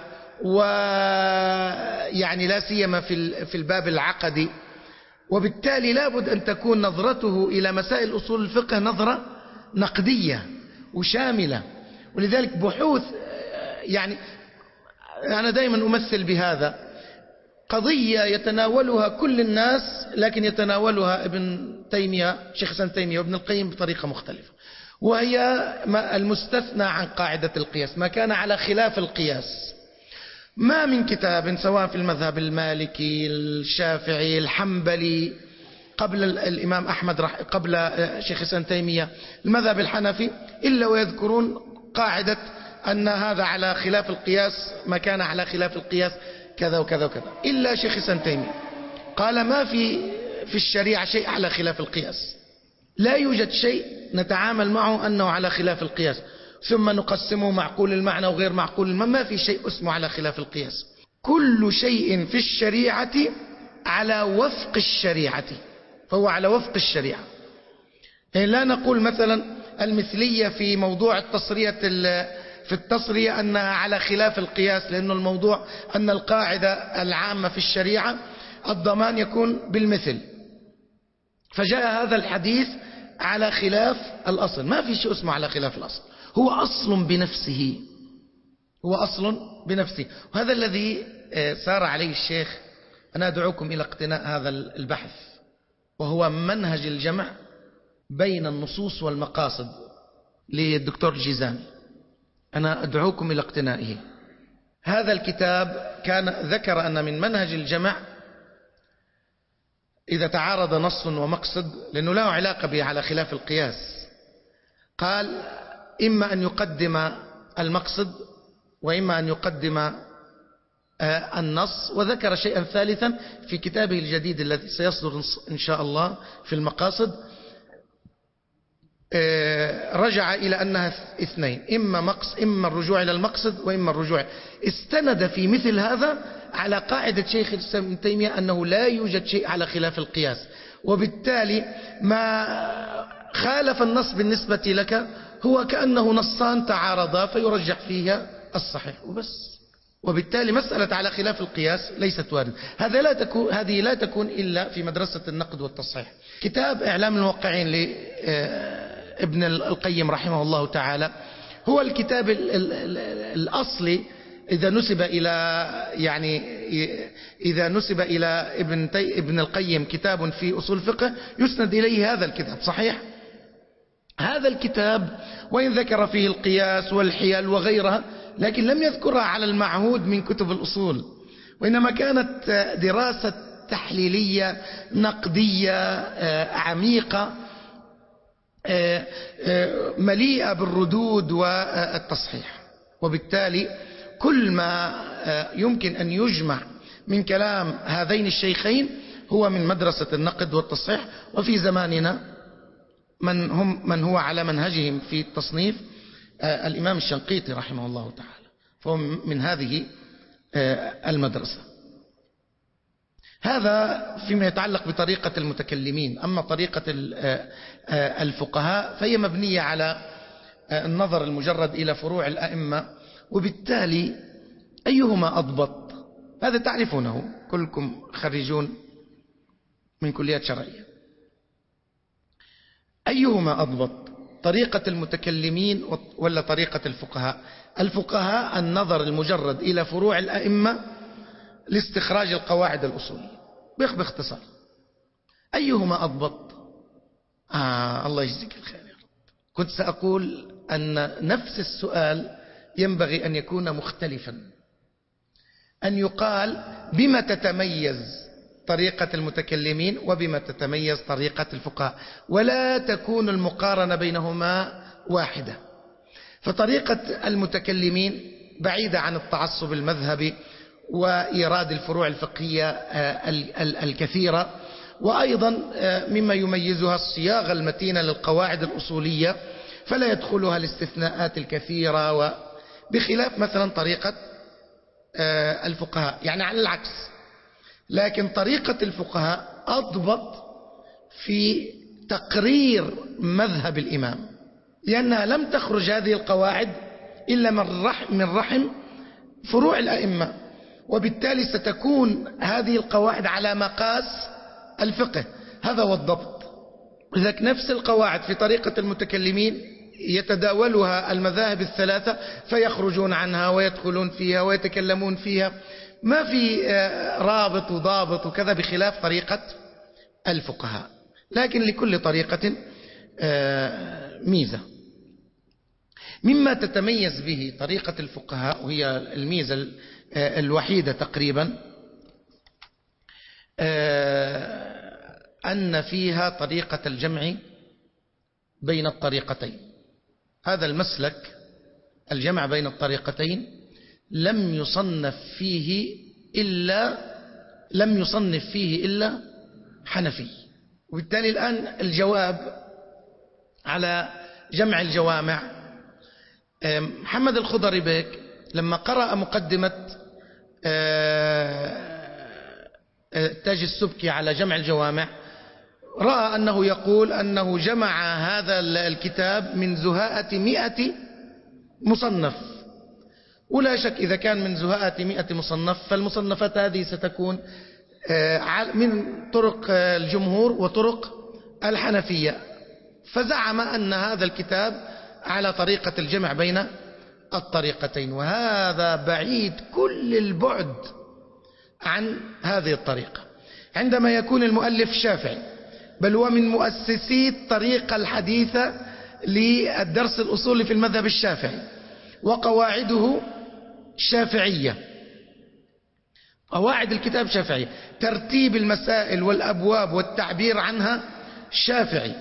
ويعني لا سيما في الباب العقدي. وبالتالي لابد أن تكون نظرته إلى مسائل أصول الفقه نظرة نقدية وشاملة. ولذلك بحوث، يعني أنا دائما أمثل بهذا، قضية يتناولها كل الناس لكن يتناولها ابن تيمية، شيخ الإسلام تيمية وابن القيم بطريقة مختلفة، وهي المستثنى عن قاعدة القياس، ما كان على خلاف القياس. ما من كتاب سواء في المذهب المالكي الشافعي الحنبلي قبل الإمام أحمد قبل شيخ الإسلام تيمية المذهب الحنفي إلا ويذكرون قاعدة أن هذا على خلاف القياس، ما كان على خلاف القياس كذا وكذا وكذا، إلا شيخ الإسلام تيمية قال ما في الشريعة شيء على خلاف القياس، لا يوجد شيء نتعامل معه أنه على خلاف القياس ثم نقسمه معقول المعنى وغير معقول المعنى. ما في شيء اسمه على خلاف القياس، كل شيء في الشريعة على وفق الشريعة، فهو على وفق الشريعة. يعني لا نقول مثلا المثلية في موضوع في التصرية أنها على خلاف القياس، لأن الموضوع أن القاعدة العامة في الشريعة الضمان يكون بالمثل، فجاء هذا الحديث على خلاف الأصل. ما في شيء اسمه على خلاف الأصل، هو أصل بنفسه، هو أصل بنفسه. وهذا الذي سار عليه الشيخ. أنا أدعوكم إلى اقتناء هذا البحث، وهو منهج الجمع بين النصوص والمقاصد للدكتور جيزان. أنا أدعوكم إلى اقتنائه. هذا الكتاب كان ذكر أن من منهج الجمع إذا تعارض نص ومقصد، لأنه له علاقة به على خلاف القياس، قال إما أن يقدم المقصد وإما أن يقدم النص. وذكر شيئا ثالثا في كتابه الجديد الذي سيصدر إن شاء الله في المقاصد، رجع إلى أنها اثنين، إما الرجوع إلى المقصد وإما الرجوع. استند في مثل هذا على قاعدة شيخ الإسلام ابن تيمية أنه لا يوجد شيء على خلاف القياس، وبالتالي ما خالف النص بالنسبة لك هو كأنه نصان تعارضا فيرجح فيها الصحيح وبس. وبالتالي مسألة على خلاف القياس ليست واردة. هذه لا تكون إلا في مدرسة النقد والتصحيح. كتاب إعلام الموقعين لابن القيم رحمه الله تعالى هو الكتاب الأصلي إذا نسب إلى ابن القيم كتاب في أصول الفقه يسند إليه هذا الكتاب. صحيح هذا الكتاب وإن ذكر فيه القياس والحيل وغيرها، لكن لم يذكرها على المعهود من كتب الأصول، وإنما كانت دراسة تحليلية نقدية عميقة مليئة بالردود والتصحيح. وبالتالي كل ما يمكن أن يجمع من كلام هذين الشيخين هو من مدرسة النقد والتصحيح. وفي زماننا من هو على منهجهم في التصنيف الإمام الشنقيطي رحمه الله تعالى، فهو من هذه المدرسة. هذا فيما يتعلق بطريقة المتكلمين. أما طريقة الفقهاء فهي مبنية على النظر المجرد إلى فروع الأئمة، وبالتالي أيهما أضبط هذا تعرفونه، كلكم خريجون من كليات شرعية. أيهما أضبط طريقة المتكلمين ولا طريقة الفقهاء؟ الفقهاء النظر المجرد إلى فروع الأئمة لاستخراج القواعد الأصولية باختصار. أيهما أضبط؟ الله يجزيك الخير يا رب. كنت سأقول أن نفس السؤال ينبغي أن يكون مختلفا، أن يقال بما تتميز طريقة المتكلمين وبما تتميز طريقة الفقهاء، ولا تكون المقارنة بينهما واحدة. فطريقة المتكلمين بعيدة عن التعصب المذهبي وإيراد الفروع الفقهية الكثيرة، وأيضا مما يميزها الصياغة المتينة للقواعد الأصولية فلا يدخلها الاستثناءات الكثيرة، بخلاف مثلا طريقة الفقهاء. يعني على العكس، لكن طريقة الفقهاء أضبط في تقرير مذهب الإمام لأنها لم تخرج هذه القواعد إلا من رحم فروع الأئمة، وبالتالي ستكون هذه القواعد على مقاس الفقه. هذا هو الضبط. لذلك نفس القواعد في طريقة المتكلمين يتداولها المذاهب الثلاثة فيخرجون عنها ويدخلون فيها ويتكلمون فيها، ما في رابط وضابط وكذا، بخلاف طريقة الفقهاء. لكن لكل طريقة ميزة. مما تتميز به طريقة الفقهاء، وهي الميزة الوحيدة تقريبا، أن فيها طريقة الجمع بين الطريقتين. هذا المسلك الجمع بين الطريقتين لم يصنف فيه إلا حنفي. وبالتالي الآن الجواب على جمع الجوامع، محمد الخضري بيك لما قرأ مقدمة تاج السبكي على جمع الجوامع، رأى أنه يقول أنه جمع هذا الكتاب من زهاءة 100 مصنف. ولا شك إذا كان من زهاءة 100 مصنف فالمصنفات هذه ستكون من طرق الجمهور وطرق الحنفية، فزعم أن هذا الكتاب على طريقة الجمع بين الطريقتين، وهذا بعيد كل البعد عن هذه الطريقة. عندما يكون المؤلف شافعي، بل هو من مؤسسي الطريقة الحديثة للدرس الأصولي في المذهب الشافعي، وقواعده شافعية، قواعد الكتاب شافعية، ترتيب المسائل والأبواب والتعبير عنها شافعي.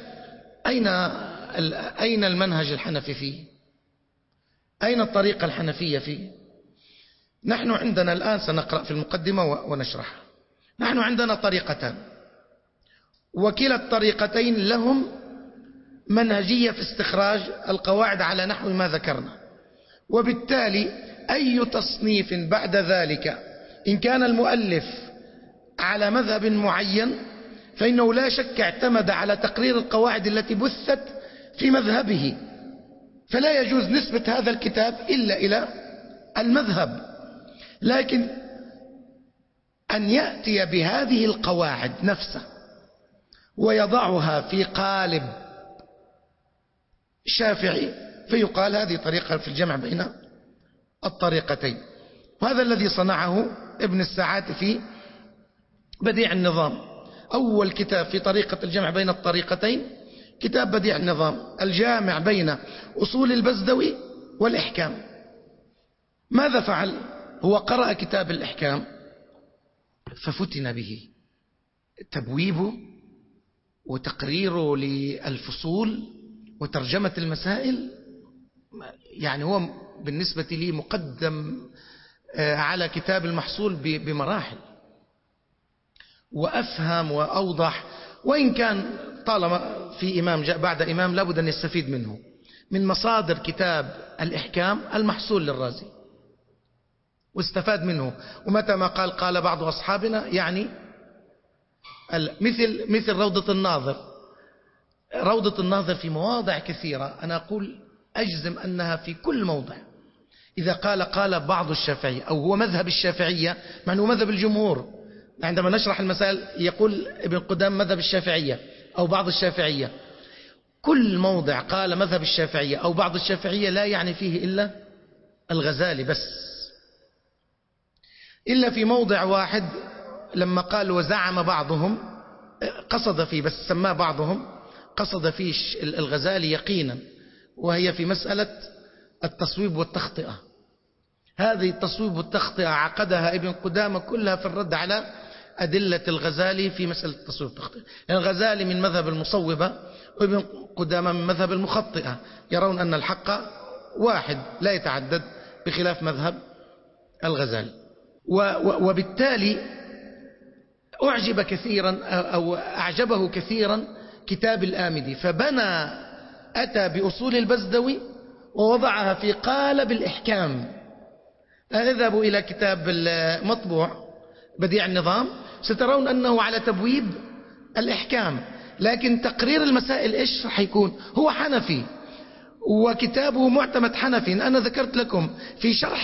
أين المنهج الحنفي فيه؟ أين الطريقة الحنفية فيه؟ نحن عندنا الآن سنقرأ في المقدمة ونشرح. نحن عندنا طريقتان، وكلا الطريقتين لهم منهجية في استخراج القواعد على نحو ما ذكرنا. وبالتالي أي تصنيف بعد ذلك إن كان المؤلف على مذهب معين فإنه لا شك اعتمد على تقرير القواعد التي بثت في مذهبه، فلا يجوز نسبة هذا الكتاب إلا إلى المذهب. لكن أن يأتي بهذه القواعد نفسها ويضعها في قالب شافعي فيقال هذه طريقة في الجمع بين الطريقتين. وهذا الذي صنعه ابن الساعات في بديع النظام. أول كتاب في طريقة الجمع بين الطريقتين كتاب بديع النظام، الجامع بين أصول البزدوي والإحكام. ماذا فعل؟ هو قرأ كتاب الإحكام ففتن به، تبويبه وتقريره للفصول وترجمة المسائل، يعني هو بالنسبة لي مقدم على كتاب المحصول بمراحل، وأفهم وأوضح. وإن كان طالما في إمام جاء بعد إمام لابد أن يستفيد منه. من مصادر كتاب الإحكام المحصول للرازي، واستفاد منه. ومتى ما قال بعض أصحابنا يعني مثل روضة الناظر. روضة الناظر في مواضع كثيرة، أنا أقول أجزم أنها في كل موضع إذا قال بعض الشافعية أو هو مذهب الشافعية، مع أنه مذهب الجمهور. عندما نشرح المسائل يقول ابن قدام مذهب الشافعية أو بعض الشافعية. كل موضع قال مذهب الشافعية أو بعض الشافعية لا يعني فيه إلا الغزالي بس، إلا في موضع واحد لما قال وزعم بعضهم، قصد فيه بس سماه بعضهم، قصد فيه الغزالي يقينا، وهي في مسألة التصويب والتخطئة. هذه التصويب والتخطئة عقدها ابن قدامة كلها في الرد على أدلة الغزالي في مسألة التصويب والتخطئة. الغزالي من مذهب المصوبة وابن قدامة من مذهب المخطئة، يرون أن الحق واحد لا يتعدد، بخلاف مذهب الغزالي. وبالتالي أعجب كثيرا أو أعجبه كثيرا كتاب الآمدي، فبنى أتى بأصول البزدوي ووضعها في قالب الإحكام. اذهبوا إلى كتاب المطبوع بديع النظام سترون أنه على تبويب الإحكام، لكن تقرير المسائل إيش رح يكون؟ هو حنفي وكتابه معتمد حنفي. أنا ذكرت لكم في شرح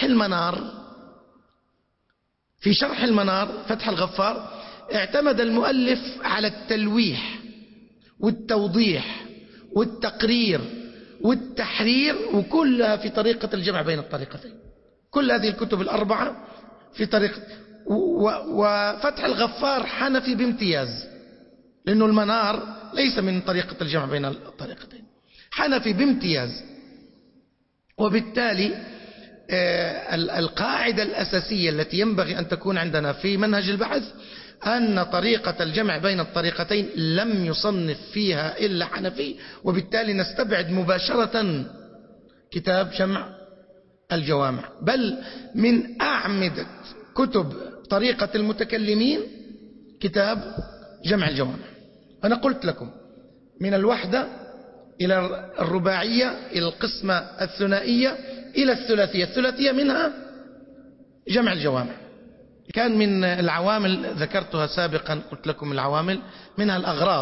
المنار فتح الغفار اعتمد المؤلف على التلويح والتوضيح والتقرير والتحرير، وكلها في طريقة الجمع بين الطريقتين. كل هذه الكتب الأربعة في طريقة، وفتح الغفار حنفي بامتياز، لأنه المنار ليس من طريقة الجمع بين الطريقتين، حنفي بامتياز. وبالتالي القاعدة الأساسية التي ينبغي أن تكون عندنا في منهج البحث أن طريقة الجمع بين الطريقتين لم يصنف فيها إلا حنفي، وبالتالي نستبعد مباشرة كتاب جمع الجوامع. بل من أعمدة كتب طريقة المتكلمين كتاب جمع الجوامع. أنا قلت لكم من الوحدة إلى الرباعية إلى القسمة الثنائية إلى الثلاثية، الثلاثية منها جمع الجوامع. كان من العوامل ذكرتها سابقا، قلت لكم العوامل منها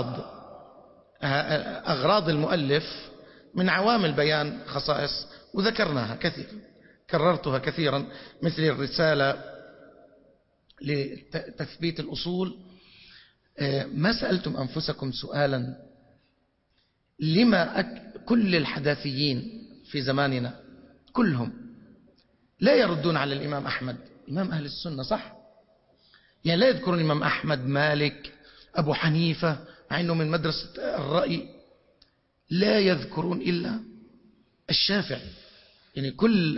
أغراض المؤلف من عوامل بيان خصائص، وذكرناها كثيرا، كررتها كثيرا، مثل الرسالة لتثبيت الأصول. ما سألتم أنفسكم سؤالا لما كل الحداثيين في زماننا كلهم لا يردون على الإمام أحمد، إمام أهل السنة صح؟ يعني لا يذكرون الإمام أحمد، مالك، أبو حنيفة، مع أنه من مدرسة الرأي، لا يذكرون إلا الشافعي. يعني كل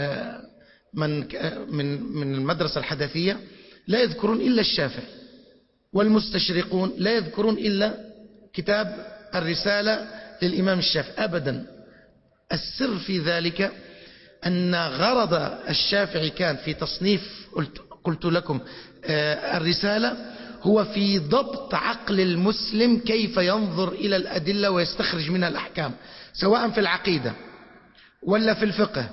من المدرسة الحداثية لا يذكرون إلا الشافعي، والمستشرقون لا يذكرون إلا كتاب الرسالة للإمام الشافعي أبدا. السر في ذلك أن غرض الشافعي كان في تصنيف قلت لكم الرسالة هو في ضبط عقل المسلم كيف ينظر إلى الأدلة ويستخرج منها الأحكام، سواء في العقيدة ولا في الفقه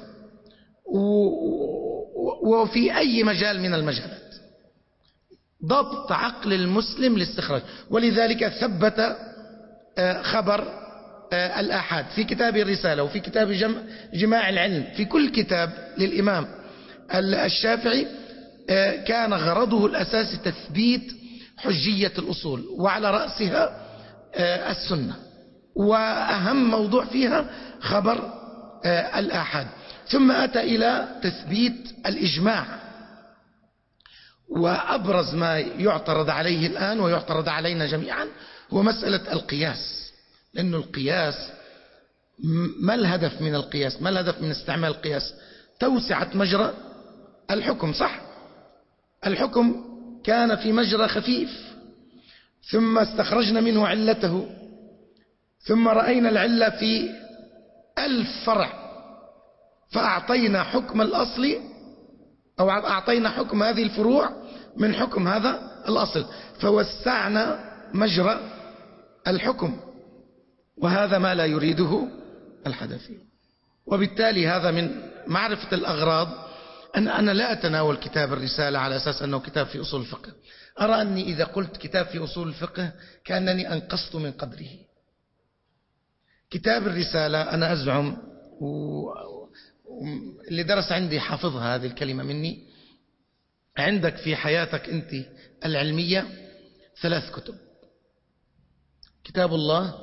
وفي أي مجال من المجالات، ضبط عقل المسلم لاستخراج. ولذلك ثبت خبر الآحاد في كتاب الرسالة وفي كتاب جماع العلم. في كل كتاب للإمام الشافعي كان غرضه الأساسي تثبيت حجية الأصول، وعلى رأسها السنة، وأهم موضوع فيها خبر الآحاد. ثم أتى إلى تثبيت الإجماع، وأبرز ما يعترض عليه الآن ويعترض علينا جميعا هو مسألة القياس. لأن القياس، ما الهدف من القياس؟ ما الهدف من استعمال القياس؟ توسعة مجرى الحكم صح؟ الحكم كان في مجرى خفيف، ثم استخرجنا منه علته، ثم رأينا العلة في 1000 فرع، فأعطينا حكم الأصل أو أعطينا حكم هذه الفروع من حكم هذا الأصل، فوسعنا مجرى الحكم، وهذا ما لا يريده الحدثي. وبالتالي هذا من معرفة الأغراض أن أنا لا أتناول كتاب الرسالة على أساس أنه كتاب في أصول الفقه. أرى أني إذا قلت كتاب في أصول الفقه كأنني أنقصت من قدره. كتاب الرسالة أنا أزعم، اللي درس عندي حافظها هذه الكلمة مني، عندك في حياتك أنت العلمية 3 كتب: كتاب الله،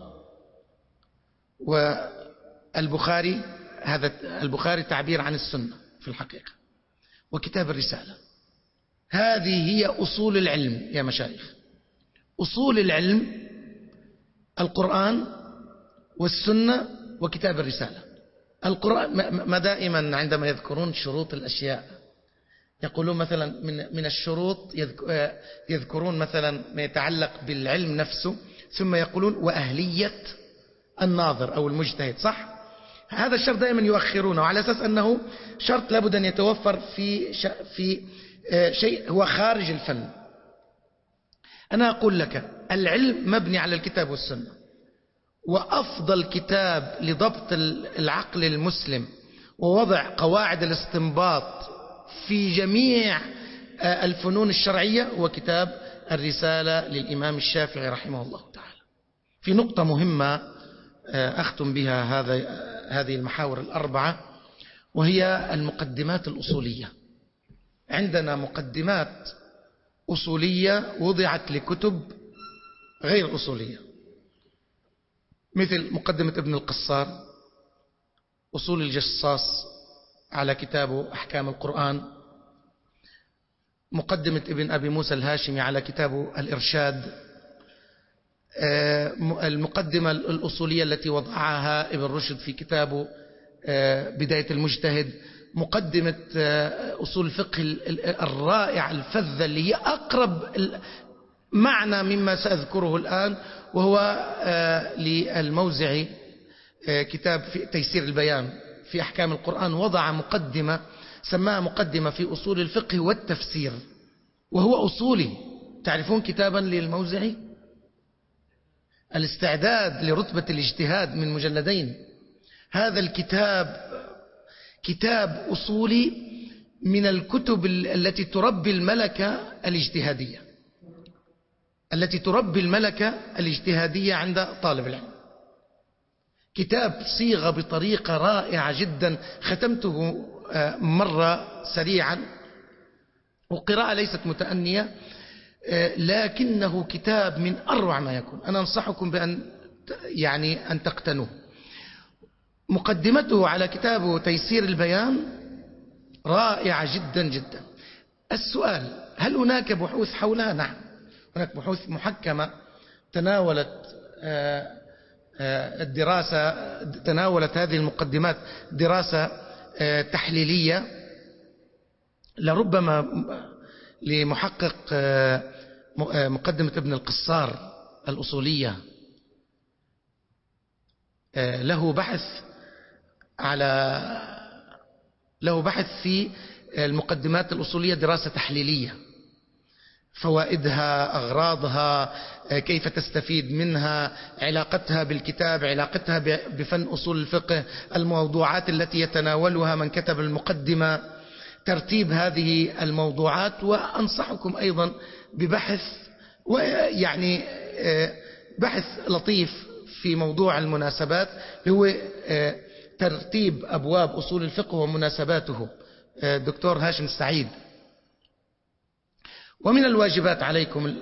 والبخاري، هذا البخاري تعبير عن السنة في الحقيقة، وكتاب الرسالة. هذه هي أصول العلم يا مشايخ. أصول العلم القرآن والسنة وكتاب الرسالة. القرآن ما دائما عندما يذكرون شروط الأشياء يقولون مثلا من الشروط يذكرون مثلا ما يتعلق بالعلم نفسه، ثم يقولون وأهلية الناظر أو المجتهد صح؟ هذا الشرط دائما يؤخرونه على أساس أنه شرط لابد أن يتوفر في شيء هو خارج الفن. أنا أقول لك العلم مبني على الكتاب والسنة، وأفضل كتاب لضبط العقل المسلم ووضع قواعد الاستنباط في جميع الفنون الشرعية هو كتاب الرسالة للإمام الشافعي رحمه الله تعالى. في نقطة مهمة أختم بها هذه المحاور الأربعة، وهي المقدمات الأصولية. عندنا مقدمات أصولية وضعت لكتب غير أصولية، مثل مقدمة ابن القصار، أصول الجصاص على كتابه أحكام القرآن، مقدمة ابن أبي موسى الهاشمي على كتابه الإرشاد، المقدمة الأصولية التي وضعها ابن رشد في كتابه بداية المجتهد، مقدمة أصول الفقه الرائعة الفذة اللي هي أقرب معنى مما سأذكره الآن، وهو للموزعي كتاب في تيسير البيان في أحكام القرآن، وضع مقدمة سماها مقدمة في أصول الفقه والتفسير، وهو أصولي. تعرفون كتابا للموزعي الاستعداد لرتبة الاجتهاد من مجلدين؟ هذا الكتاب كتاب أصولي من الكتب التي تربي الملكة الاجتهادية، التي تربي الملكة الاجتهادية عند طالب العلم. كتاب صيغة بطريقة رائعة جدا، ختمته مرة سريعا، وقراءة ليست متأنية، لكنه كتاب من أروع ما يكون. أنا أنصحكم بأن أن تقتنوه. مقدمته على كتابه تيسير البيان رائعة جدا جدا. السؤال: هل هناك بحوث حولها؟ نعم، هناك بحوث محكمة تناولت الدراسة، تناولت هذه المقدمات دراسة تحليلية، لربما لمحقق مقدمة ابن القصار الأصولية له بحث في المقدمات الأصولية دراسة تحليلية، فوائدها، أغراضها، كيف تستفيد منها، علاقتها بالكتاب، علاقتها بفن أصول الفقه، الموضوعات التي يتناولها من كتب المقدمة، ترتيب هذه الموضوعات. وأنصحكم أيضا ببحث بحث لطيف في موضوع المناسبات، هو ترتيب أبواب أصول الفقه ومناسباته، دكتور هاشم السعيد. ومن الواجبات عليكم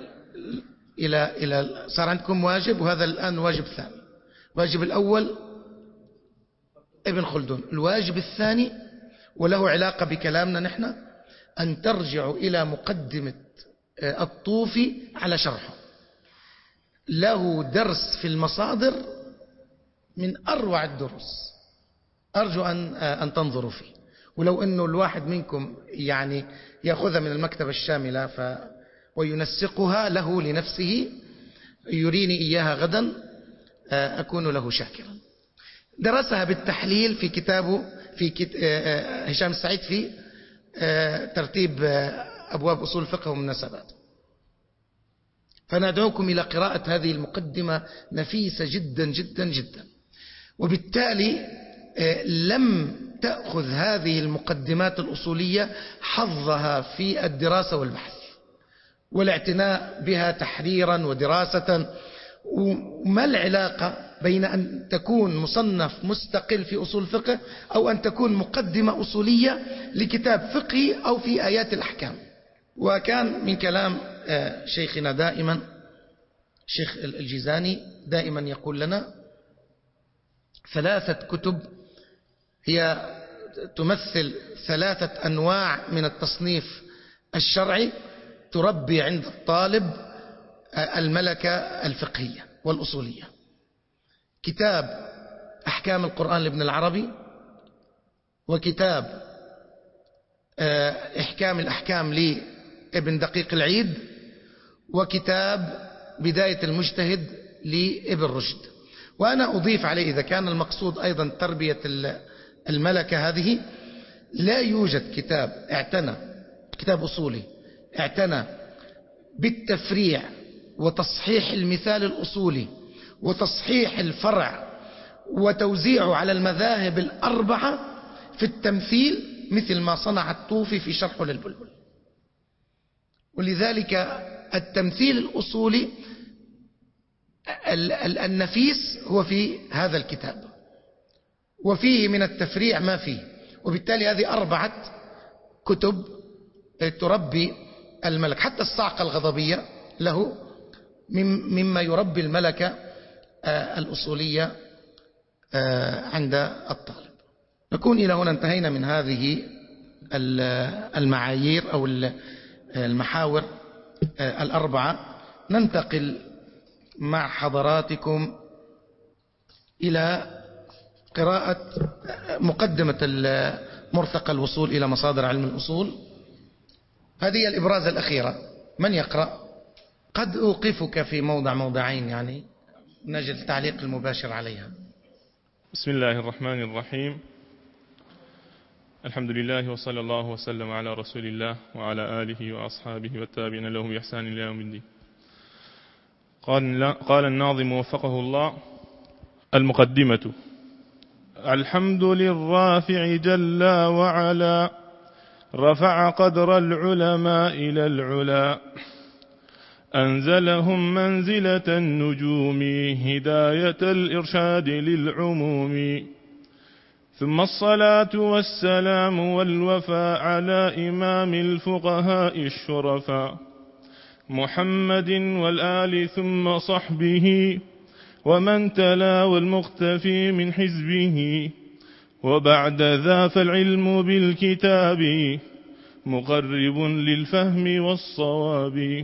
صار عندكم واجب، وهذا الآن واجب ثاني. الواجب الأول ابن خلدون، الواجب الثاني وله علاقة بكلامنا نحن، أن ترجعوا إلى مقدمة الطوفي على شرحه. له درس في المصادر من أروع الدروس، أرجو أن تنظروا فيه. ولو أنه الواحد منكم يأخذها من المكتبة الشاملة وينسقها له لنفسه، يريني إياها غدا، أكون له شاكرا. درسها بالتحليل في كتابه هشام السعيد في ترتيب أبواب أصول الفقه والمناسبات. فندعوكم إلى قراءة هذه المقدمة، نفيسة جدا جدا جدا. وبالتالي لم تأخذ هذه المقدمات الأصولية حظها في الدراسة والبحث والاعتناء بها تحريرا ودراسة. وما العلاقة بين أن تكون مصنف مستقل في أصول الفقه أو أن تكون مقدمة أصولية لكتاب فقهي أو في آيات الأحكام؟ وكان من كلام شيخنا دائما، شيخ الجيزاني، دائما يقول لنا 3 كتب هي تمثل 3 أنواع من التصنيف الشرعي تربي عند الطالب الملكة الفقهية والأصولية: كتاب أحكام القرآن لابن العربي، وكتاب إحكام الأحكام لابن دقيق العيد، وكتاب بداية المجتهد لابن رشد. وأنا أضيف عليه، إذا كان المقصود أيضا تربية الملكة هذه، لا يوجد كتاب أصولي اعتنى بالتفريع وتصحيح المثال الأصولي وتصحيح الفرع وتوزيعه على المذاهب ال4 في التمثيل مثل ما صنع الطوفي في شرحه للبلبل. ولذلك التمثيل الأصولي النفيس هو في هذا الكتاب. وفيه من التفريع ما فيه. وبالتالي هذه 4 كتب تربي الملك. حتى الصعقة الغضبية له مما يربي الملكة الأصولية عند الطالب. نكون إلى هنا انتهينا من هذه المعايير أو المحاور 4. ننتقل مع حضراتكم إلى قراءة مقدمة مرتقى الوصول إلى مصادر علم الأصول. هذه الإبراز الأخيرة. من يقرأ؟ قد أوقفك في موضعين يعني نجد التعليق المباشر عليها. بسم الله الرحمن الرحيم. الحمد لله وصلى الله وسلم على رسول الله وعلى آله وأصحابه والتابعين له بإحسان إلى يوم الدين. قال الناظم وفقه الله: المقدمة. الحمد للرافع جل وعلا، رفع قدر العلماء إلى العلا، أنزلهم منزلة النجوم، هداية الإرشاد للعموم. ثم الصلاة والسلام والوفاء على إمام الفقهاء الشرفاء، محمد والآل ثم صحبه، ومن تلا والمختفي من حزبه. وبعد ذا فالعلم بالكتاب مقرب للفهم والصواب،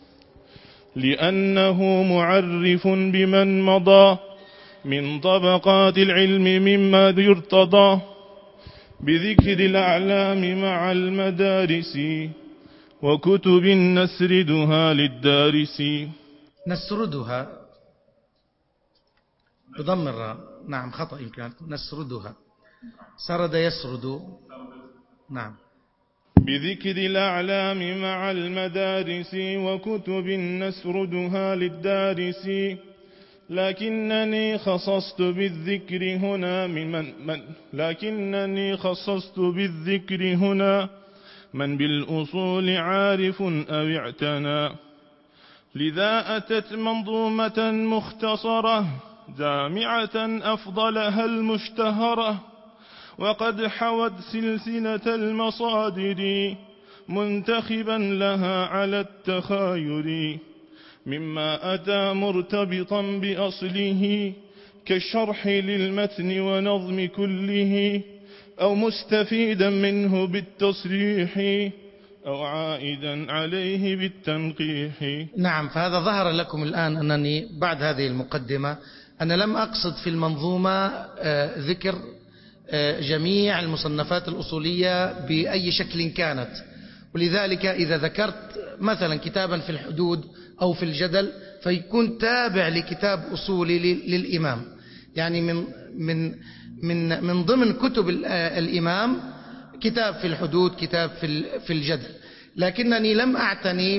لأنه معرف بمن مضى من طبقات العلم مما يرتضى، بذكر الأعلام مع المدارس وكتب نسردها للدارس. نسردها بضم الراء. نعم خطأ يمكن. نسردها. سرد يسرد. نعم. بذكر الأعلام مع المدارس وكتب نسردها للدارس، لكنني خصصت بالذكر هنا من بالأصول عارف أو اعتنى. لذا أتت منظومة مختصرة جامعة أفضلها المشتهرة، وقد حوت سلسلة المصادر منتخبا لها على التخاير، مما أتى مرتبطا بأصله كالشرح للمتن ونظم كله، أو مستفيدا منه بالتصريح، أو عائدا عليه بالتنقيح. نعم. فهذا ظهر لكم الآن أنني بعد هذه المقدمة أنا لم أقصد في المنظومة ذكر جميع المصنفات الأصولية بأي شكل كانت، ولذلك إذا ذكرت مثلا كتابا في الحدود أو في الجدل فيكون تابع لكتاب أصولي للإمام، يعني من ضمن كتب الإمام كتاب في الحدود، كتاب في الجدل. لكنني لم أعتني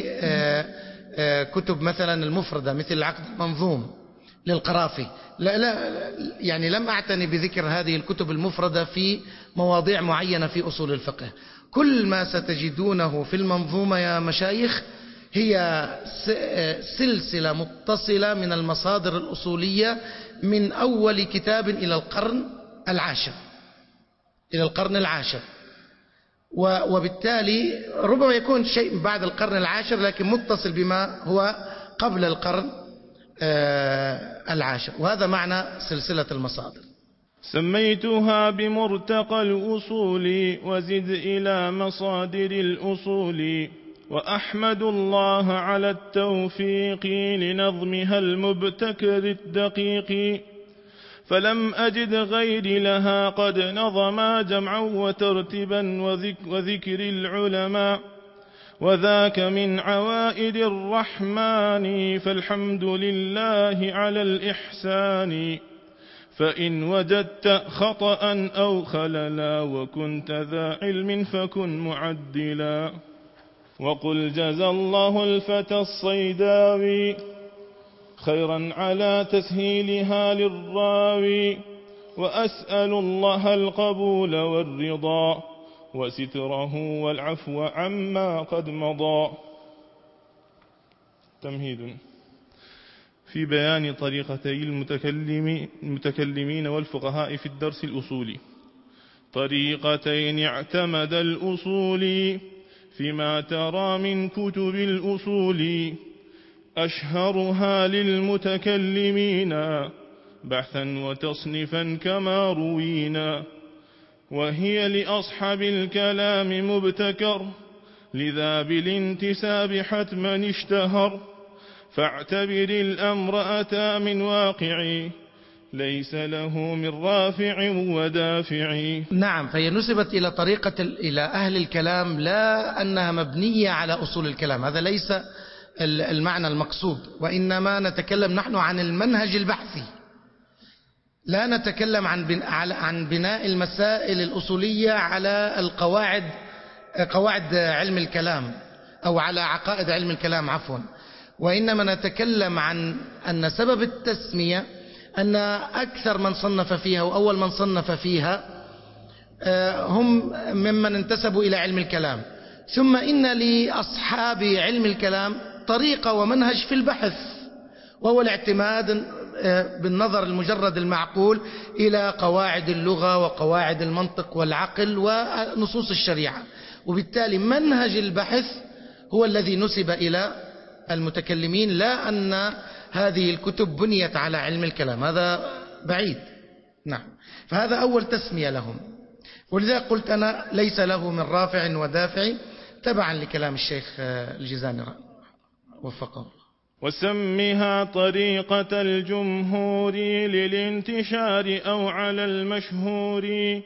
بكتب مثلا المفردة مثل العقد المنظوم للقرافي، لا يعني لم أعتني بذكر هذه الكتب المفردة في مواضيع معينة في أصول الفقه. كل ما ستجدونه في المنظومة يا مشايخ هي سلسلة متصلة من المصادر الأصولية من أول كتاب إلى القرن العاشر، وبالتالي ربما يكون شيء بعد القرن العاشر لكن متصل بما هو قبل القرن العاشر، وهذا معنى سلسلة المصادر. سميتها بمرتقى الأصول وزد إلى مصادر الأصول، وأحمد الله على التوفيق لنظمها المبتكر الدقيق، فلم أجد غير لها قد نظما جمعا وترتبا وذكر العلماء، وذاك من عوائد الرحمن، فالحمد لله على الإحسان. فإن وجدت خطأ أو خللا وكنت ذا علم فكن معدلا، وقل جزى الله الفتى الصيداوي خيرا على تسهيلها للراوي، وأسأل الله القبول والرضا وستره والعفو عما قد مضى. تمهيد. في بيان طريقتي المتكلمين والفقهاء في الدرس الأصولي. طريقتين اعتمد الأصولي فيما ترى من كتب الأصول، أشهرها للمتكلمين بحثا وتصنيفا كما روينا، وهي لأصحاب الكلام مبتكر، لذا بالانتساب حتما اشتهر، فاعتبر الأمر أتى من واقعي، ليس له من رافع ودافع. نعم، فهي نسبت إلى طريقة إلى أهل الكلام، لا أنها مبنية على أصول الكلام، هذا ليس المعنى المقصود، وإنما نتكلم نحن عن المنهج البحثي، لا نتكلم عن بناء المسائل الأصولية على قواعد علم الكلام أو على عقائد علم الكلام عفوا، وإنما نتكلم عن أن سبب التسمية أن أكثر من صنف فيها وأول من صنف فيها هم ممن انتسبوا إلى علم الكلام، ثم إن لأصحاب علم الكلام طريقة ومنهج في البحث، وهو الاعتماد بالنظر المجرد المعقول إلى قواعد اللغة وقواعد المنطق والعقل ونصوص الشريعة، وبالتالي منهج البحث هو الذي نسب إلى المتكلمين، لا أن هذه الكتب بنيت على علم الكلام، هذا بعيد. نعم، فهذا أول تسمية لهم، ولذلك قلت أنا ليس له من رافع ودافع تبعا لكلام الشيخ الجزاني وفقه. وسمها طريقة الجمهور للانتشار أو على المشهور،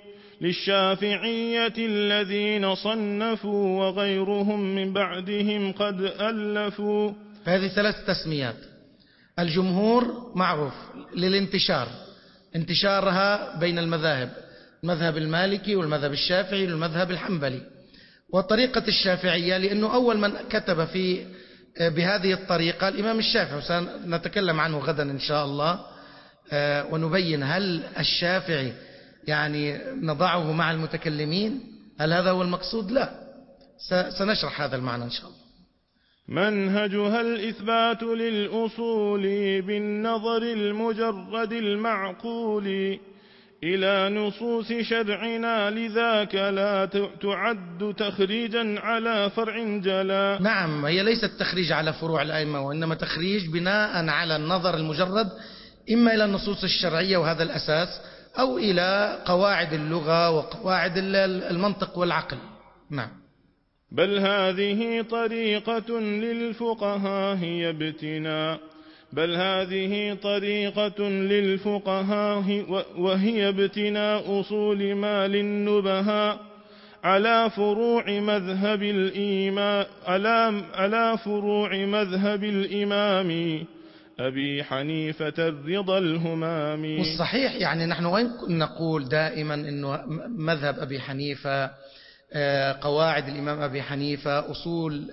للشافعية الذين صنفوا وغيرهم من بعدهم قد ألفوا. هذه ثلاث تسميات. الجمهور معروف للانتشار، انتشارها بين المذاهب، المذهب المالكي والمذهب الشافعي والمذهب الحنبلي، وطريقة الشافعية لأنه أول من كتب بهذه الطريقة الإمام الشافعي، وسنتكلم عنه غدا إن شاء الله، ونبين هل الشافعي يعني نضعه مع المتكلمين، هل هذا هو المقصود؟ لا، سنشرح هذا المعنى إن شاء الله. منهجها الإثبات للأصول بالنظر المجرد المعقول إلى نصوص شرعنا، لذاك لا تعد تخريجا على فرع جلا. نعم، هي ليست تخريج على فروع الأئمة، وإنما تخريج بناء على النظر المجرد، إما إلى النصوص الشرعية وهذا الأساس، أو إلى قواعد اللغة وقواعد المنطق والعقل. نعم. بل هذه طريقة للفقهاء هي ابتناء، بل هذه طريقة للفقهاء وهي ابتناء أصول ما للنبهاء على فروع مذهب الإمام، على فروع مذهب الإمام أبي حنيفة الرضا الهمام. والصحيح يعني نحن وين نقول دائما إنه مذهب أبي حنيفة، قواعد الإمام أبي حنيفة، أصول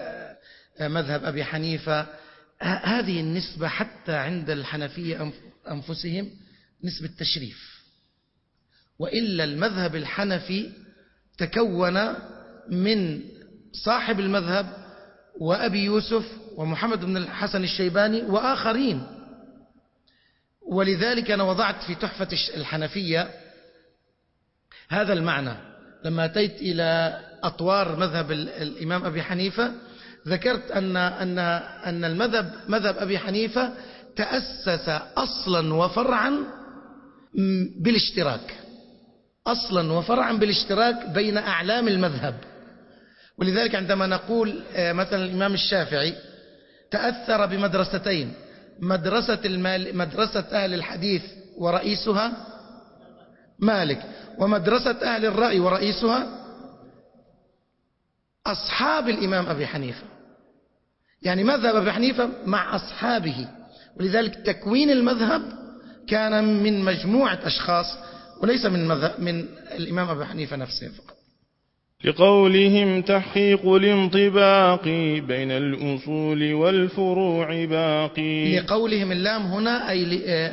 مذهب أبي حنيفة، هذه النسبة حتى عند الحنفية أنفسهم نسبة تشريف، وإلا المذهب الحنفي تكون من صاحب المذهب وأبي يوسف ومحمد بن الحسن الشيباني وآخرين، ولذلك أنا وضعت في تحفة الحنفية هذا المعنى لما أتيت إلى أطوار مذهب الإمام أبي حنيفة، ذكرت أن المذهب مذهب أبي حنيفة تأسس أصلا وفرعا بالاشتراك، أصلا وفرعا بالاشتراك بين أعلام المذهب. ولذلك عندما نقول مثلا الإمام الشافعي تأثر بمدرستين، مدرسة أهل الحديث ورئيسها مالك، ومدرسة أهل الرأي ورئيسها أصحاب الإمام أبي حنيفة، يعني مذهب أبي حنيفة مع أصحابه، ولذلك تكوين المذهب كان من مجموعة أشخاص وليس من الإمام أبي حنيفة نفسه فقط. لقولهم تحقيق الانطباق بين الأصول والفروع باقي. لقولهم اللام هنا أي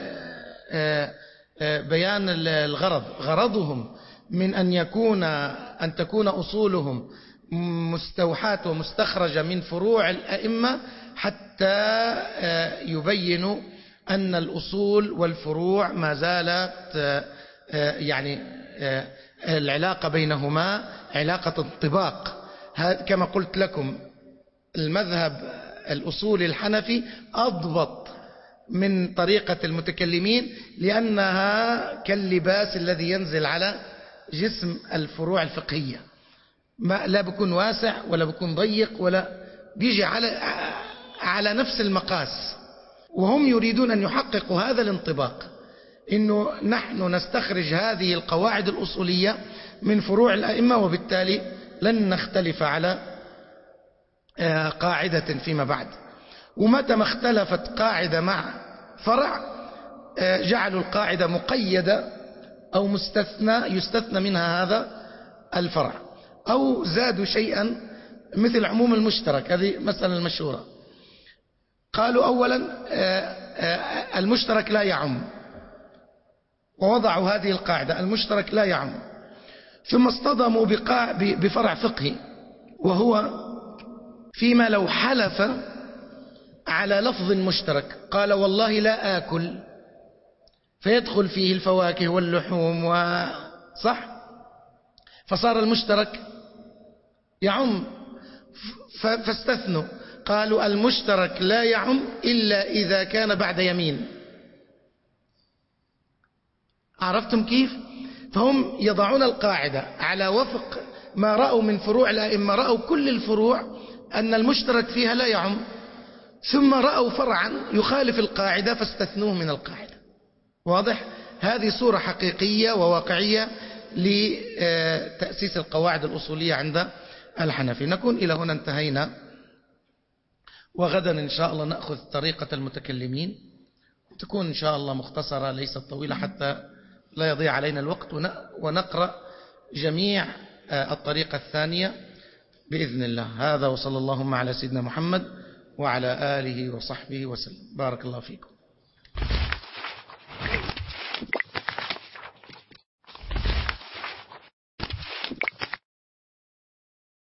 بيان الغرض، غرضهم من أن تكون أصولهم مستوحاة ومستخرجة من فروع الأئمة حتى يبينوا أن الأصول والفروع ما زالت يعني العلاقة بينهما علاقة انطباق. كما قلت لكم المذهب الأصولي الحنفي أضبط من طريقة المتكلمين، لأنها كاللباس الذي ينزل على جسم الفروع الفقهية، ما لا بيكون واسع ولا بيكون ضيق ولا بيجي على نفس المقاس. وهم يريدون أن يحققوا هذا الانطباق، إنه نحن نستخرج هذه القواعد الأصولية من فروع الأئمة، وبالتالي لن نختلف على قاعدة فيما بعد. ومتى ما اختلفت قاعدة مع فرع جعلوا القاعدة مقيدة أو يستثنى منها هذا الفرع، أو زادوا شيئا مثل عموم المشترك. هذه مسألة المشهورة. قالوا أولا المشترك لا يعم، ووضعوا هذه القاعدة المشترك لا يعم، ثم اصطدموا بفرع فقهي، وهو فيما لو حلف على لفظ مشترك قال والله لا آكل، فيدخل فيه الفواكه واللحوم صح، فصار المشترك يعم، فاستثنوا قالوا المشترك لا يعم إلا إذا كان بعد يمين. عرفتم كيف؟ فهم يضعون القاعدة على وفق ما رأوا من فروع الأئمة، رأوا كل الفروع أن المشترك فيها لا يعم، ثم رأوا فرعا يخالف القاعدة فاستثنوه من القاعدة. واضح؟ هذه صورة حقيقية وواقعية لتأسيس القواعد الأصولية عند الحنفي. نكون إلى هنا انتهينا، وغدا إن شاء الله نأخذ طريقة المتكلمين، تكون إن شاء الله مختصرة ليست طويلة حتى لا يضيع علينا الوقت، ونقرأ جميع الطريقة الثانية بإذن الله. هذا وصلى اللهم على سيدنا محمد وعلى آله وصحبه وسلم. بارك الله فيكم.